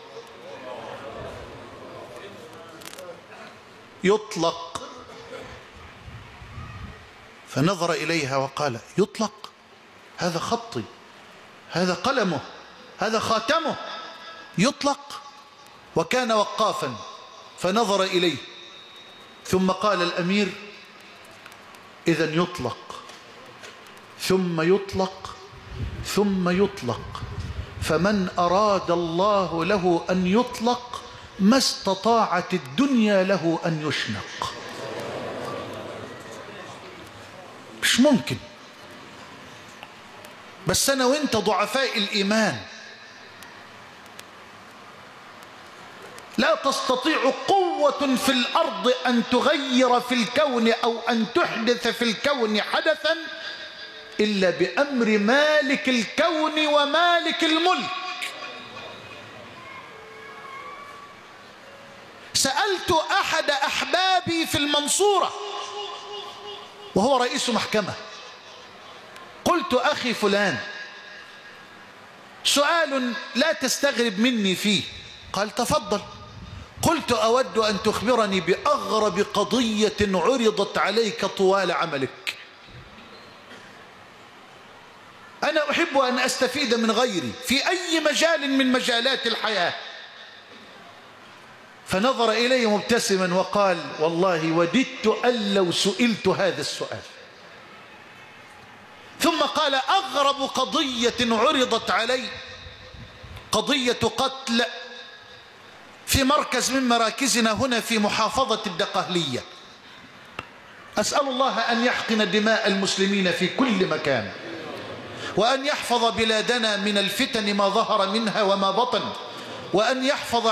يطلق. فنظر إليها وقال: يطلق؟ هذا خطي، هذا قلمه، هذا خاتمه، يطلق؟ وكان وقافا فنظر إليه ثم قال الأمير: إذن يطلق ثم يطلق ثم يطلق، فمن أراد الله له أن يطلق ما استطاعت الدنيا له أن يشنق. مش ممكن. بس أنا وإنت ضعفاء الإيمان لا تستطيع قوة في الأرض أن تغير في الكون أو أن تحدث في الكون حدثا إلا بأمر مالك الكون ومالك الملك. سألت أحد أحبابي في المنصورة وهو رئيس محكمة، قلت أخي فلان سؤال لا تستغرب مني فيه. قال تفضل. قلت أود أن تخبرني بأغرب قضية عرضت عليك طوال عملك. أنا أحب أن أستفيد من غيري في أي مجال من مجالات الحياة. فنظر إلي مبتسما وقال والله وددت أن لو سئلت هذا السؤال. ثم قال أغرب قضية عرضت علي قضية قتل في مركز من مراكزنا هنا في محافظة الدقهلية. أسأل الله أن يحقن دماء المسلمين في كل مكان، وأن يحفظ بلادنا من الفتن ما ظهر منها وما بطن، وأن يحفظ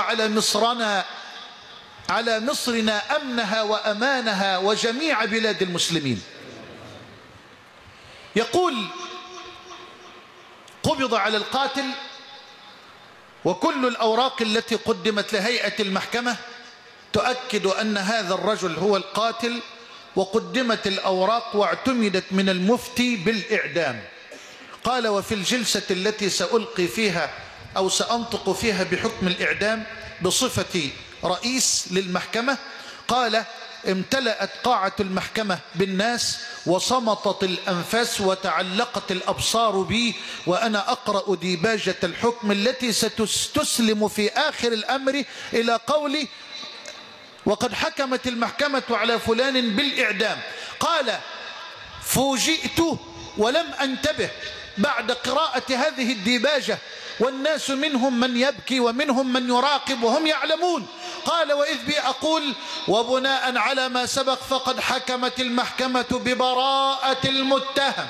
على مصرنا أمنها وأمانها وجميع بلاد المسلمين. يقول قبض على القاتل، وكل الأوراق التي قدمت لهيئة المحكمة تؤكد أن هذا الرجل هو القاتل، وقدمت الأوراق واعتمدت من المفتي بالإعدام. قال وفي الجلسة التي سألقي فيها أو سأنطق فيها بحكم الإعدام بصفتي رئيس للمحكمة، قال امتلأت قاعة المحكمة بالناس وصمتت الأنفاس وتعلقت الأبصار بي وأنا أقرأ ديباجة الحكم التي ستسلم في آخر الأمر إلى قولي وقد حكمت المحكمة على فلان بالإعدام. قال فوجئت ولم أنتبه بعد قراءة هذه الديباجة والناس منهم من يبكي ومنهم من يراقب وهم يعلمون. قال وإذ بي أقول وبناء على ما سبق فقد حكمت المحكمة ببراءة المتهم.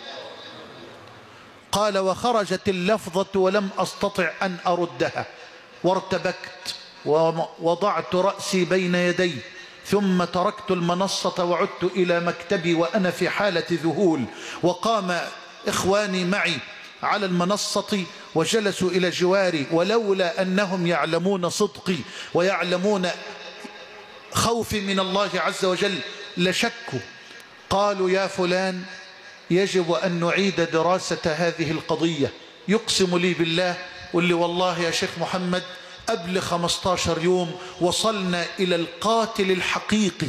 قال وخرجت اللفظة ولم أستطع أن أردها وارتبكت ووضعت رأسي بين يدي، ثم تركت المنصة وعدت إلى مكتبي وأنا في حالة ذهول. وقام إخواني معي على المنصة وجلسوا إلى جواري، ولولا أنهم يعلمون صدقي ويعلمون خوفي من الله عز وجل لشكوا. قالوا يا فلان يجب أن نعيد دراسة هذه القضية. يقسم لي بالله واللي والله يا شيخ محمد قبل 15 يوم وصلنا إلى القاتل الحقيقي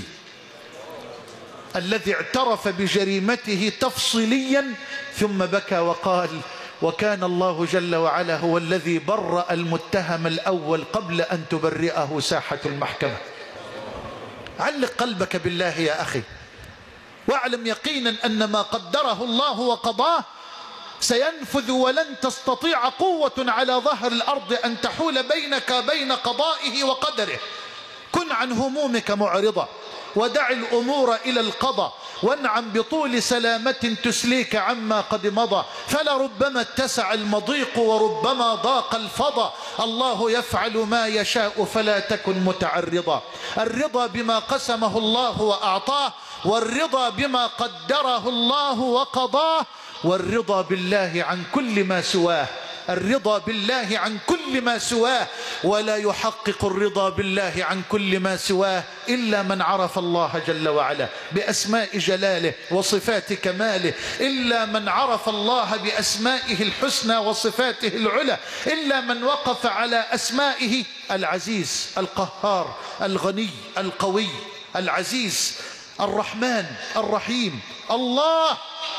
الذي اعترف بجريمته تفصيليا، ثم بكى وقال وكان الله جل وعلا هو الذي برأ المتهم الأول قبل أن تبرئه ساحة المحكمة. علق قلبك بالله يا أخي، واعلم يقينا أن ما قدره الله وقضاه سينفذ، ولن تستطيع قوة على ظهر الأرض أن تحول بينك وبين قضائه وقدره. كن عن همومك معرضة ودع الأمور إلى القضاء، وانعم بطول سلامة تسليك عما قد مضى، فلربما اتسع المضيق وربما ضاق الفضا. الله يفعل ما يشاء فلا تكن متعرضا. الرضا بما قسمه الله وأعطاه، والرضا بما قدره الله وقضاه، والرضا بالله عن كل ما سواه. الرضا بالله عن كل ما سواه، ولا يحقق الرضا بالله عن كل ما سواه إلا من عرف الله جل وعلا بأسماء جلاله وصفات كماله، إلا من عرف الله بأسمائه الحسنى وصفاته العلى، إلا من وقف على أسمائه العزيز القهار الغني القوي العزيز الرحمن الرحيم. الله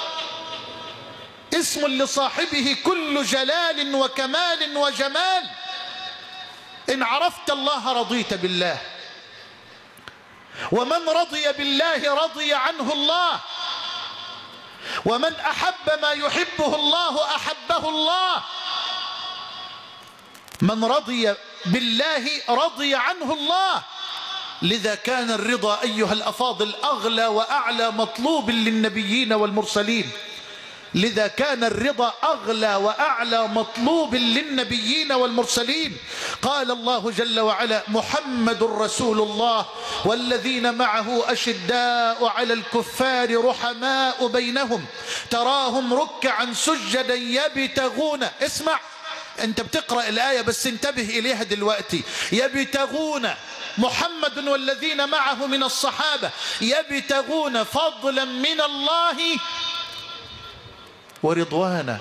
اسم لصاحبه كل جلال وكمال وجمال. إن عرفت الله رضيت بالله، ومن رضي بالله رضي عنه الله، ومن أحب ما يحبه الله أحبه الله. من رضي بالله رضي عنه الله. لذا كان الرضا أيها الأفاضل أغلى وأعلى مطلوب للنبيين والمرسلين. لذا كان الرضا أغلى وأعلى مطلوب للنبيين والمرسلين. قال الله جل وعلا محمد رسول الله والذين معه أشداء على الكفار رحماء بينهم تراهم ركعا سجدا يبتغون. اسمع، انت بتقرأ الآية بس انتبه إليها دلوقتي. يبتغون محمد والذين معه من الصحابة يبتغون فضلا من الله ورضوانا،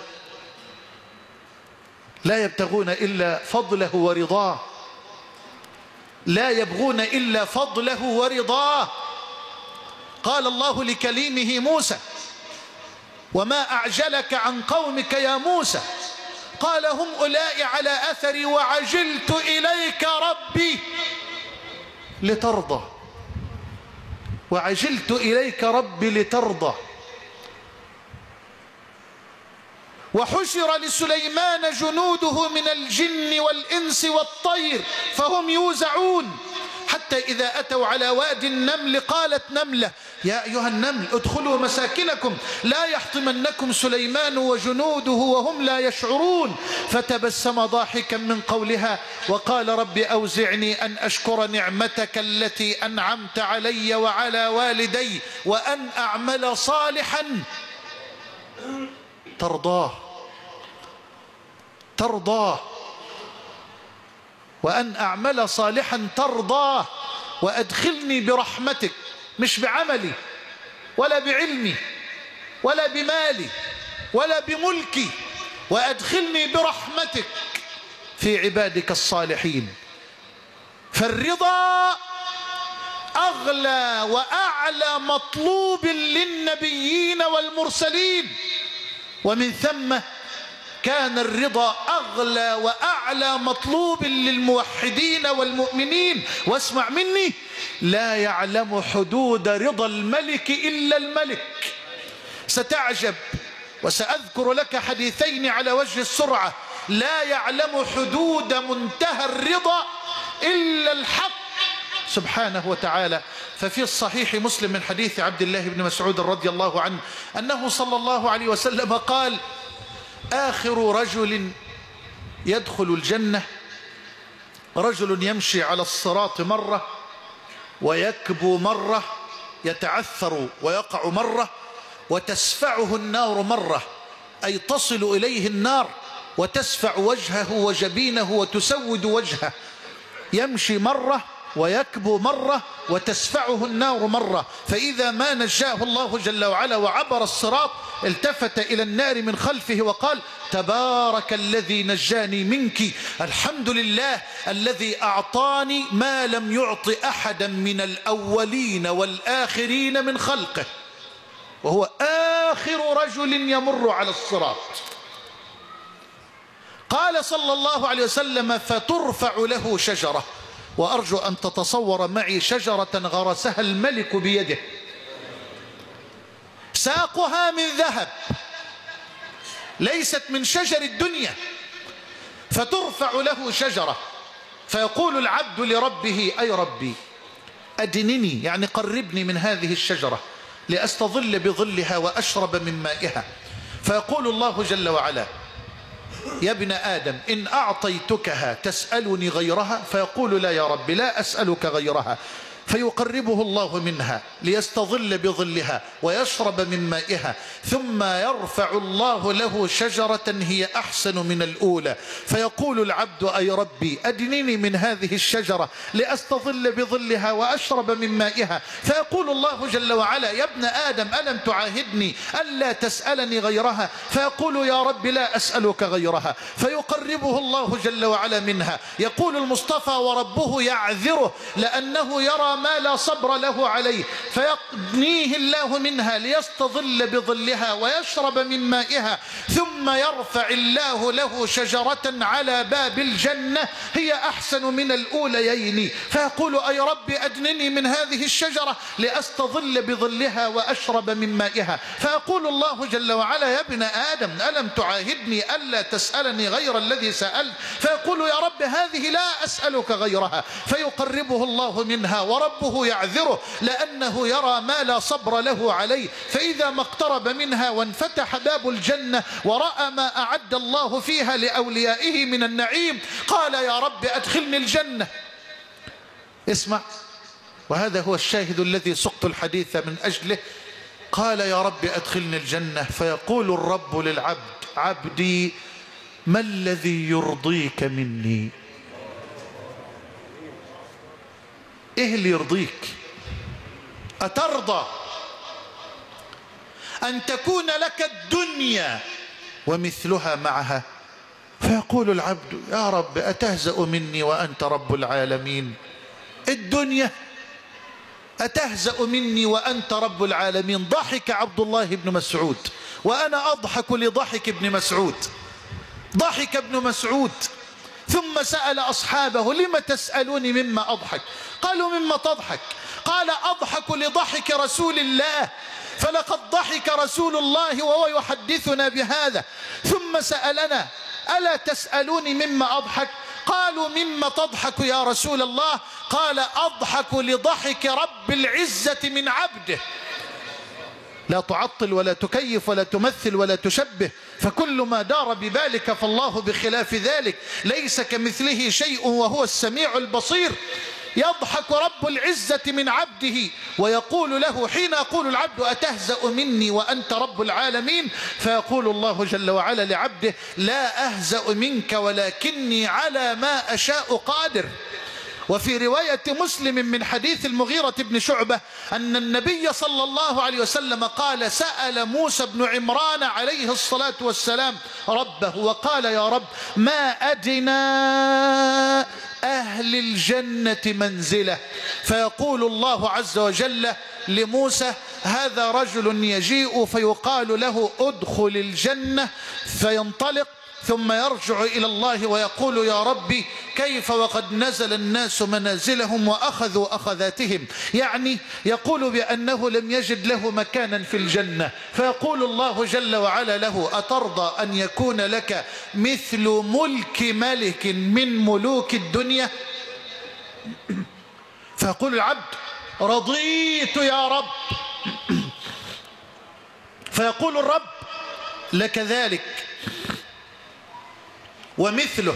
لا يبتغون إلا فضله ورضاه، لا يبغون إلا فضله ورضاه. قال الله لكليمه موسى: وما أعجلك عن قومك يا موسى؟ قال: هم أولئك على أثري وعجلت إليك ربي لترضى، وعجلت إليك ربي لترضى. وحشر لسليمان جنوده من الجن والإنس والطير فهم يوزعون، حتى إذا أتوا على وادي النمل قالت نملة: يا أيها النمل ادخلوا مساكنكم لا يحطمنكم سليمان وجنوده وهم لا يشعرون، فتبسم ضاحكا من قولها وقال: رب أوزعني أن أشكر نعمتك التي أنعمت علي وعلى والدي وأن أعمل صالحا ترضاه، وأن أعمل صالحا ترضاه، وأدخلني برحمتك، مش بعملي ولا بعلمي ولا بمالي ولا بملكي، وأدخلني برحمتك في عبادك الصالحين. فالرضا أغلى وأعلى مطلوب للنبيين والمرسلين، ومن ثم كان الرضا أغلى وأعلى مطلوب للموحدين والمؤمنين. واسمع مني: لا يعلم حدود رضا الملك إلا الملك. ستعجب، وسأذكر لك حديثين على وجه السرعة. لا يعلم حدود منتهى الرضا إلا الحق سبحانه وتعالى. ففي الصحيح مسلم من حديث عبد الله بن مسعود رضي الله عنه أنه صلى الله عليه وسلم قال: آخر رجل يدخل الجنة رجل يمشي على الصراط مرة ويكبو مرة، يتعثر ويقع مرة، وتسفعه النار مرة، أي تصل إليه النار وتسفع وجهه وجبينه وتسود وجهه. يمشي مرة ويكبو مرة وتسفعه النار مرة، فإذا ما نجاه الله جل وعلا وعبر الصراط التفت إلى النار من خلفه وقال: تبارك الذي نجاني منك، الحمد لله الذي أعطاني ما لم يعط أحدا من الأولين والآخرين من خلقه، وهو آخر رجل يمر على الصراط. قال صلى الله عليه وسلم: فترفع له شجرة، وأرجو أن تتصور معي شجرة غرسها الملك بيده، ساقها من ذهب، ليست من شجر الدنيا. فترفع له شجرة، فيقول العبد لربه: أي ربي أدنني، يعني قربني من هذه الشجرة لأستظل بظلها وأشرب من مائها. فيقول الله جل وعلا: يا ابن آدم إن أعطيتكها تسألني غيرها؟ فيقول: لا يا رب، لا أسألك غيرها. فيقربه الله منها ليستظل بظلها ويشرب من مائها، ثم يرفع الله له شجرة هي أحسن من الأولى، فيقول العبد: أي ربي أدنني من هذه الشجرة لأستظل بظلها وأشرب من مائها. فيقول الله جل وعلا: يا ابن آدم ألم تعاهدني ألا تسألني غيرها؟ فيقول: يا رب لا أسألك غيرها. فيقربه الله جل وعلا منها. يقول المصطفى وربه يعذره لأنه يرى ما لا صبر له عليه، فيقنيه الله منها ليستظل بظلها ويشرب من مائها، ثم يرفع الله له شجرة على باب الجنة هي أحسن من الأوليين. فيقول: أي رب أدنني من هذه الشجرة لأستظل بظلها وأشرب من مائها. فيقول الله جل وعلا: يا ابن آدم ألم تعاهدني ألا تسألني غير الذي سألت؟ فيقول: يا رب هذه لا أسألك غيرها. فيقربه الله منها وربه يعذره لأنه يرى ما لا صبر له عليه. فإذا ما اقترب منها وانفتح باب الجنة ورأى ما أعد الله فيها لأوليائه من النعيم قال: يا رب أدخلني الجنة. اسمع، وهذا هو الشاهد الذي سقت الحديث من أجله. قال: يا رب أدخلني الجنة. فيقول الرب للعبد: عبدي ما الذي يرضيك مني؟ إيه اللي يرضيك؟ أترضى أن تكون لك الدنيا ومثلها معها؟ فيقول العبد يا رب أتهزأ مني وأنت رب العالمين؟ الدنيا أتهزأ مني وأنت رب العالمين؟ ضحك عبد الله بن مسعود وأنا أضحك لضحك ابن مسعود. ضحك ابن مسعود ثم سأل أصحابه لم تسألوني مما أضحك؟ قالوا مما تضحك؟ قال أضحك لضحك رسول الله، فلقد ضحك رسول الله وهو يحدثنا بهذا. ثم سألنا ألا تسألوني مما أضحك؟ قالوا مما تضحك يا رسول الله؟ قال أضحك لضحك رب العزة من عبده. لا تعطل ولا تكيف ولا تمثل ولا تشبه، فكل ما دار ببالك فالله بخلاف ذلك، ليس كمثله شيء وهو السميع البصير. يضحك رب العزة من عبده ويقول له حين يقول العبد أتهزأ مني وأنت رب العالمين، فيقول الله جل وعلا لعبده لا أهزأ منك ولكني على ما أشاء قادر. وفي رواية مسلم من حديث المغيرة بن شعبة أن النبي صلى الله عليه وسلم قال سأل موسى بن عمران عليه الصلاة والسلام ربه وقال يا رب ما أدنى أهل الجنة منزلة؟ فيقول الله عز وجل لموسى هذا رجل يجيء فيقال له ادخل الجنة، فينطلق ثم يرجع إلى الله ويقول يا ربي كيف وقد نزل الناس منازلهم وأخذوا أخذاتهم، يعني يقول بأنه لم يجد له مكانا في الجنة. فيقول الله جل وعلا له أترضى أن يكون لك مثل ملك ملك من ملوك الدنيا؟ فيقول العبد رضيت يا رب. فيقول الرب لك ذلك ومثله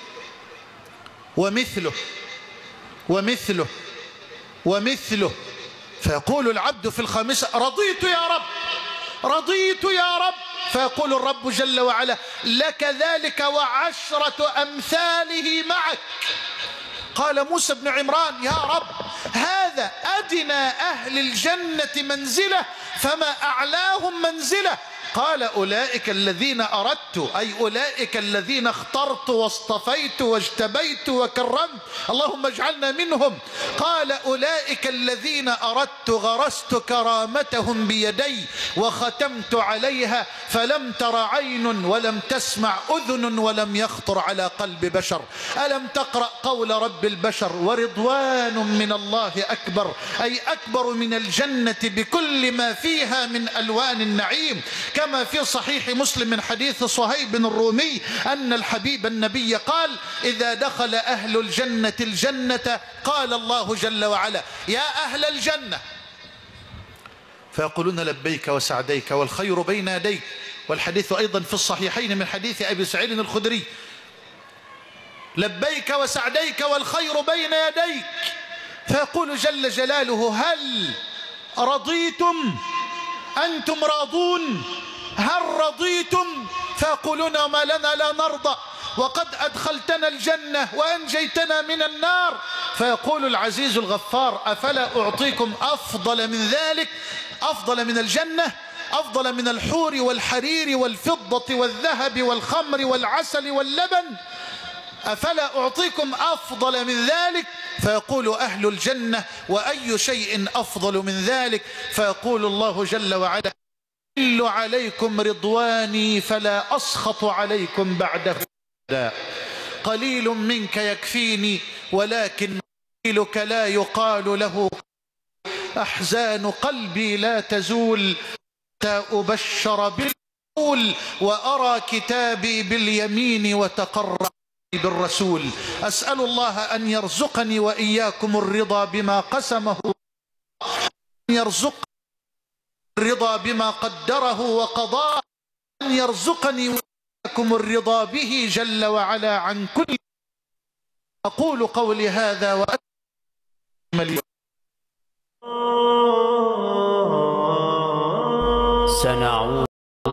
ومثله ومثله ومثله. فيقول العبد في الخامسة رضيت يا رب رضيت يا رب. فيقول الرب جل وعلا لك ذلك وعشرة أمثاله معك. قال موسى بن عمران يا رب هذا أدنى أهل الجنة منزلة فما أعلاهم منزلة. قال أولئك الذين أردت، أي أولئك الذين اخترت واصطفيت واجتبيت وكرمت، اللهم اجعلنا منهم. قال أولئك الذين أردت غرست كرامتهم بيدي وختمت عليها فلم تر عين ولم تسمع أذن ولم يخطر على قلب بشر. ألم تقرأ قول رب البشر ورضوان من الله أكبر، أي أكبر من الجنة بكل ما فيها من ألوان النعيم. كما في صحيح مسلم من حديث صهيب الرومي أن الحبيب النبي قال إذا دخل أهل الجنة الجنة قال الله جل وعلا يا أهل الجنة، فيقولون لبيك وسعديك والخير بين يديك. والحديث أيضا في الصحيحين من حديث أبي سعيد الخدري لبيك وسعديك والخير بين يديك. فيقول جل جلاله هل رضيتم؟ أنتم راضون؟ هل رضيتم؟ فيقولون ما لنا لا نرضى وقد أدخلتنا الجنة وأنجيتنا من النار. فيقول العزيز الغفار أفلا أعطيكم أفضل من ذلك؟ أفضل من الجنة، أفضل من الحور والحرير والفضة والذهب والخمر والعسل واللبن، أفلا أعطيكم أفضل من ذلك؟ فيقول أهل الجنة وأي شيء أفضل من ذلك؟ فيقول الله جل وعلا إل عليكم رضواني فلا أسخط عليكم بعده، قليل منك يكفيني ولكن قليلك لا يقال له، أحزان قلبي لا تزول حتى أبشر بالقول وأرى كتابي باليمين وتقرب بالرسول. أسأل الله أن يرزقني وإياكم الرضا بما قسمه، أن يرزقني الرضا بما قدره وقضاه، أن يرزقني وإياكم الرضا به جل وعلا عن كل. أقول قولي هذا وأتمنى سنعود.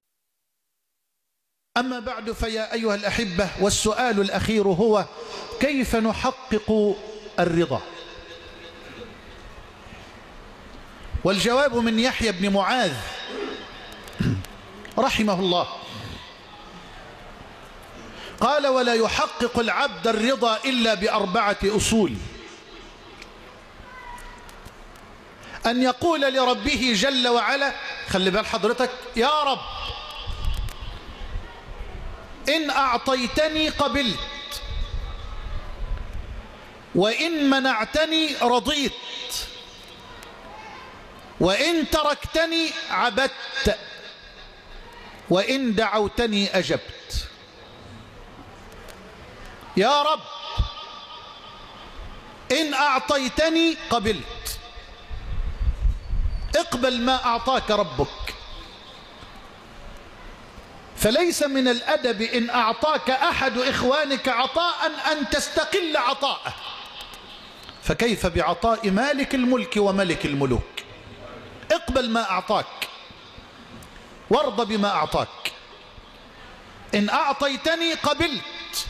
أما بعد فيا أيها الأحبة، والسؤال الأخير هو كيف نحقق الرضا؟ والجواب من يحيى بن معاذ رحمه الله قال: ولا يحقق العبد الرضا إلا بأربعة أصول: أن يقول لربه جل وعلا، خلي بال حضرتك، يا رب إن أعطيتني قبلت، وإن منعتني رضيت، وإن تركتني عبدت، وإن دعوتني أجبت. يا رب إن أعطيتني قبلت، اقبل ما أعطاك ربك، فليس من الأدب إن أعطاك أحد إخوانك عطاء أن تستقل عطاءه، فكيف بعطاء مالك الملك وملك الملوك؟ اقبل ما أعطاك وارض بما أعطاك. إن أعطيتني قبلت،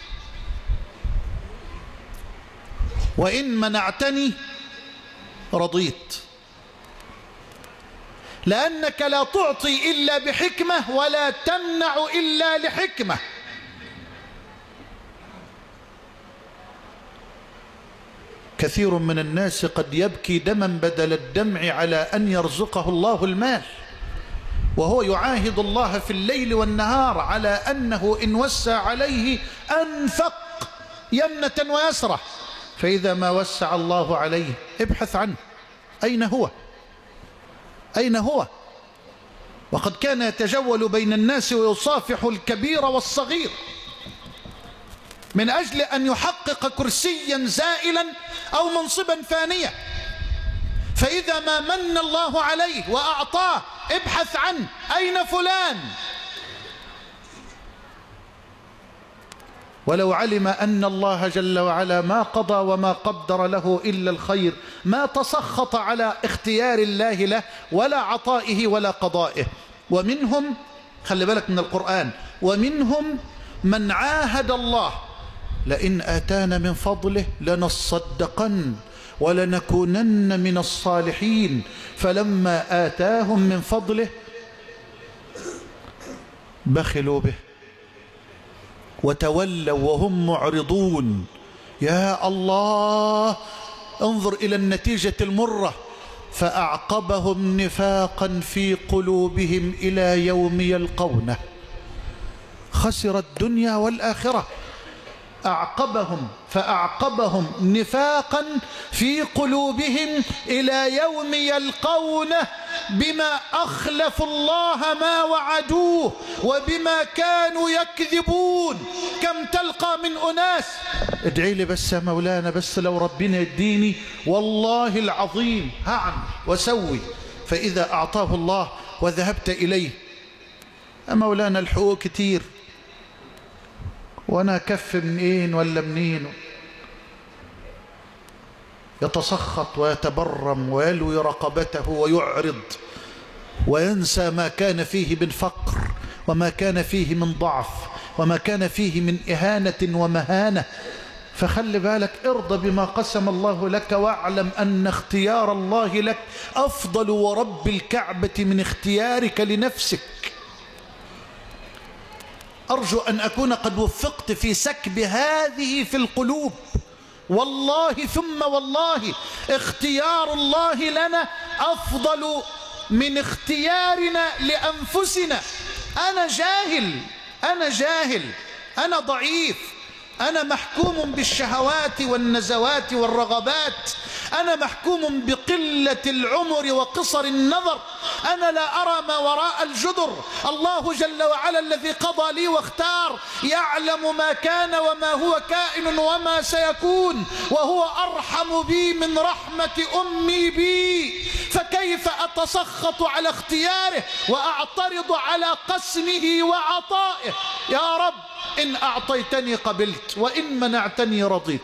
وإن منعتني رضيت، لأنك لا تعطي إلا بحكمة ولا تمنع إلا لحكمة. كثير من الناس قد يبكي دما بدل الدمع على أن يرزقه الله المال، وهو يعاهد الله في الليل والنهار على أنه إن وسع عليه أنفق يمنة ويسرة، فإذا ما وسع الله عليه ابحث عنه، أين هو؟ أين هو؟ وقد كان يتجول بين الناس ويصافح الكبير والصغير من أجل أن يحقق كرسيا زائلا أو منصبا فانيا، فإذا ما من الله عليه وأعطاه ابحث عنه، أين فلان؟ ولو علم أن الله جل وعلا ما قضى وما قدر له إلا الخير ما تسخط على اختيار الله له ولا عطائه ولا قضائه. ومنهم، خلي بالك من القرآن، ومنهم من عاهد الله لئن آتانا من فضله لنصدقن ولنكونن من الصالحين، فلما آتاهم من فضله بخلوا به وتولوا وهم معرضون. يا الله، انظر إلى النتيجة المرة: فأعقبهم نفاقا في قلوبهم إلى يوم يلقونه. خسر الدنيا والآخرة. فأعقبهم نفاقا في قلوبهم إلى يوم يلقونه بما أخلفوا الله ما وعدوه وبما كانوا يكذبون. كم تلقى من أناس: ادعي لي بس يا مولانا، بس لو ربنا يديني والله العظيم هعمل وسوي، فإذا أعطاه الله وذهبت إليه: يا مولانا الحقوق كتير وانا كف منين ولا منين، يتسخط ويتبرم ويلوي رقبته ويعرض وينسى ما كان فيه من فقر وما كان فيه من ضعف وما كان فيه من إهانة ومهانة. فخلي بالك، ارضى بما قسم الله لك، واعلم أن اختيار الله لك أفضل ورب الكعبة من اختيارك لنفسك. أرجو أن أكون قد وفقت في سكب هذه في القلوب. والله ثم والله اختيار الله لنا أفضل من اختيارنا لأنفسنا. أنا جاهل، أنا ضعيف، أنا محكوم بالشهوات والنزوات والرغبات، أنا محكوم بقلة العمر وقصر النظر، أنا لا أرى ما وراء الجدر. الله جل وعلا الذي قضى لي واختار يعلم ما كان وما هو كائن وما سيكون، وهو أرحم بي من رحمة أمي بي، فكيف أتسخط على اختياره وأعترض على قسمه وعطائه؟ يا رب إن أعطيتني قبلت، وإن منعتني رضيت،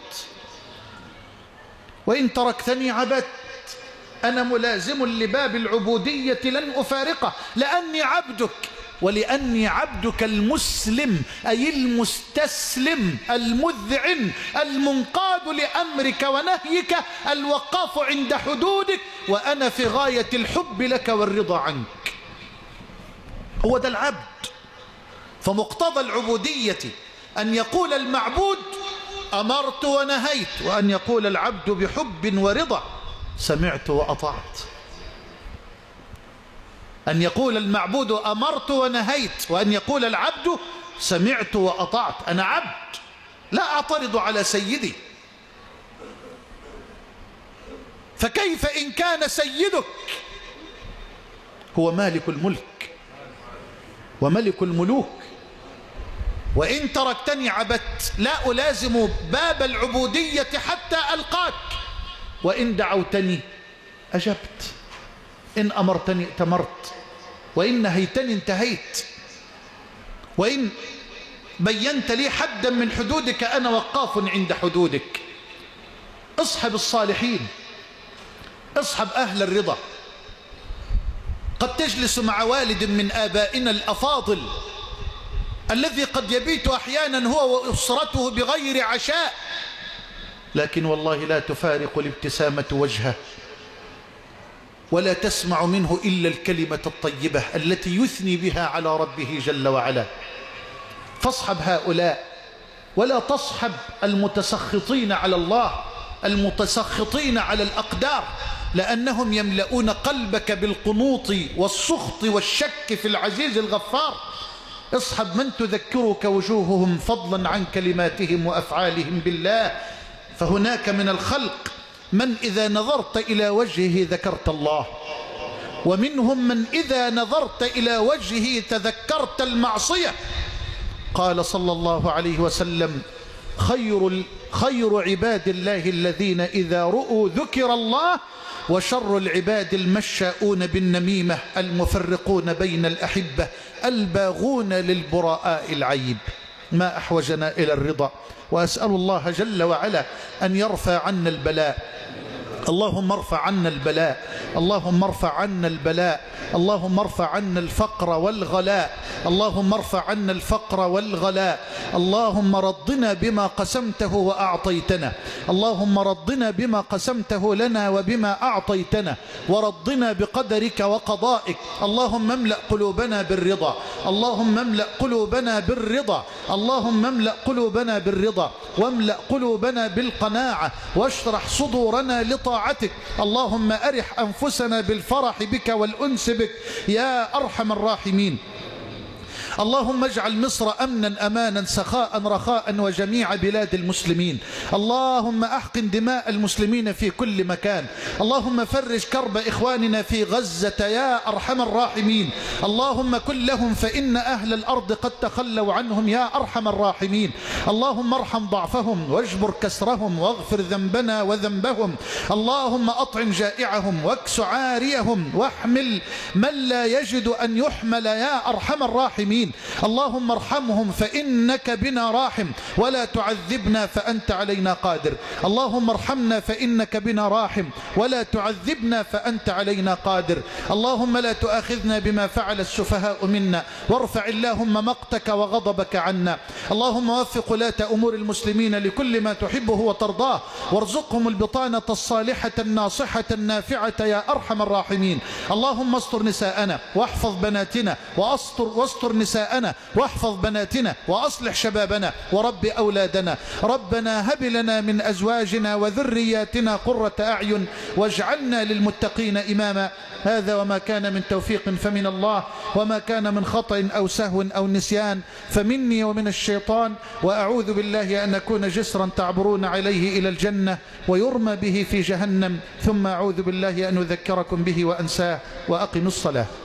وإن تركتني عبدت. أنا ملازم لباب العبودية لن أفارقه، لأني عبدك ولأني عبدك المسلم أي المستسلم المذعن المنقاد لأمرك ونهيك الوقاف عند حدودك، وأنا في غاية الحب لك والرضا عنك. هو ده العبد. فمقتضى العبودية أن يقول المعبود أمرت ونهيت، وأن يقول العبد بحب ورضا سمعت وأطعت. أن يقول المعبود أمرت ونهيت، وأن يقول العبد سمعت وأطعت. أنا عبد لا أعترض على سيدي. فكيف إن كان سيدك هو مالك الملك وملك الملوك؟ وإن تركتني عبدت، لا ألازم باب العبودية حتى ألقاك. وإن دعوتني أجبت، إن أمرتني ائتمرت، وإن نهيتني انتهيت، وإن بينت لي حدا من حدودك أنا وقاف عند حدودك. اصحب الصالحين، اصحب أهل الرضا. قد تجلس مع والد من آبائنا الأفاضل الذي قد يبيت أحيانا هو وأسرته بغير عشاء، لكن والله لا تفارق الابتسامة وجهه، ولا تسمع منه إلا الكلمة الطيبة التي يثني بها على ربه جل وعلا. فاصحب هؤلاء، ولا تصحب المتسخطين على الله، المتسخطين على الأقدار، لأنهم يملؤون قلبك بالقنوط والسخط والشك في العزيز الغفار. اصحب من تذكرك وجوههم فضلا عن كلماتهم وأفعالهم بالله. فهناك من الخلق من إذا نظرت إلى وجهه ذكرت الله، ومنهم من إذا نظرت إلى وجهه تذكرت المعصية. قال صلى الله عليه وسلم: خير عباد الله الذين إذا رؤوا ذكر الله، وشر العباد المشاؤون بالنميمة المفرقون بين الأحبة الباغون للبراء العيب. ما أحوجنا إلى الرضا، وأسأل الله جل وعلا أن يرفع عنا البلاء. اللهم ارفع عنا البلاء، اللهم ارفع عنا البلاء، اللهم ارفع عنا الفقر والغلاء، اللهم ارفع عنا الفقر والغلاء. اللهم رضنا بما قسمته وأعطيتنا، اللهم رضنا بما قسمته لنا وبما أعطيتنا، ورضنا بقدرك وقضائك. اللهم املأ قلوبنا بالرضا، اللهم املأ قلوبنا بالرضا، اللهم املأ قلوبنا بالرضا، واملأ قلوبنا بالقناعة، واشرح صدورنا لطاعتك. اللهم أرح أنفسنا بالفرح بك والأنس بك يا أرحم الراحمين. اللهم اجعل مصر أمنا أمانا سخاء رخاء وجميع بلاد المسلمين. اللهم أحقن دماء المسلمين في كل مكان. اللهم فرج كرب إخواننا في غزة يا أرحم الراحمين. اللهم كن لهم فإن أهل الأرض قد تخلوا عنهم يا أرحم الراحمين. اللهم ارحم ضعفهم واجبر كسرهم واغفر ذنبنا وذنبهم. اللهم أطعم جائعهم واكس عاريهم واحمل من لا يجد أن يحمل يا أرحم الراحمين. اللهم ارحمهم فإنك بنا راحم، ولا تعذبنا فأنت علينا قادر. اللهم ارحمنا فإنك بنا راحم، ولا تعذبنا فأنت علينا قادر. اللهم لا تؤاخذنا بما فعل السفهاء منا، وارفع اللهم مقتك وغضبك عنا. اللهم وفق ولاة أمور المسلمين لكل ما تحبه وترضاه، وارزقهم البطانة الصالحة الناصحة النافعة يا أرحم الراحمين. اللهم استر نساءنا واحفظ بناتنا، واستر نساءنا واحفظ بناتنا، وأصلح شبابنا ورب أولادنا. ربنا هب لنا من أزواجنا وذرياتنا قرة أعين واجعلنا للمتقين إماما. هذا وما كان من توفيق فمن الله، وما كان من خطأ أو سهو أو نسيان فمني ومن الشيطان. وأعوذ بالله أن أكون جسرا تعبرون عليه إلى الجنة ويرمى به في جهنم، ثم أعوذ بالله أن أذكركم به وأنساه. وأقم الصلاة.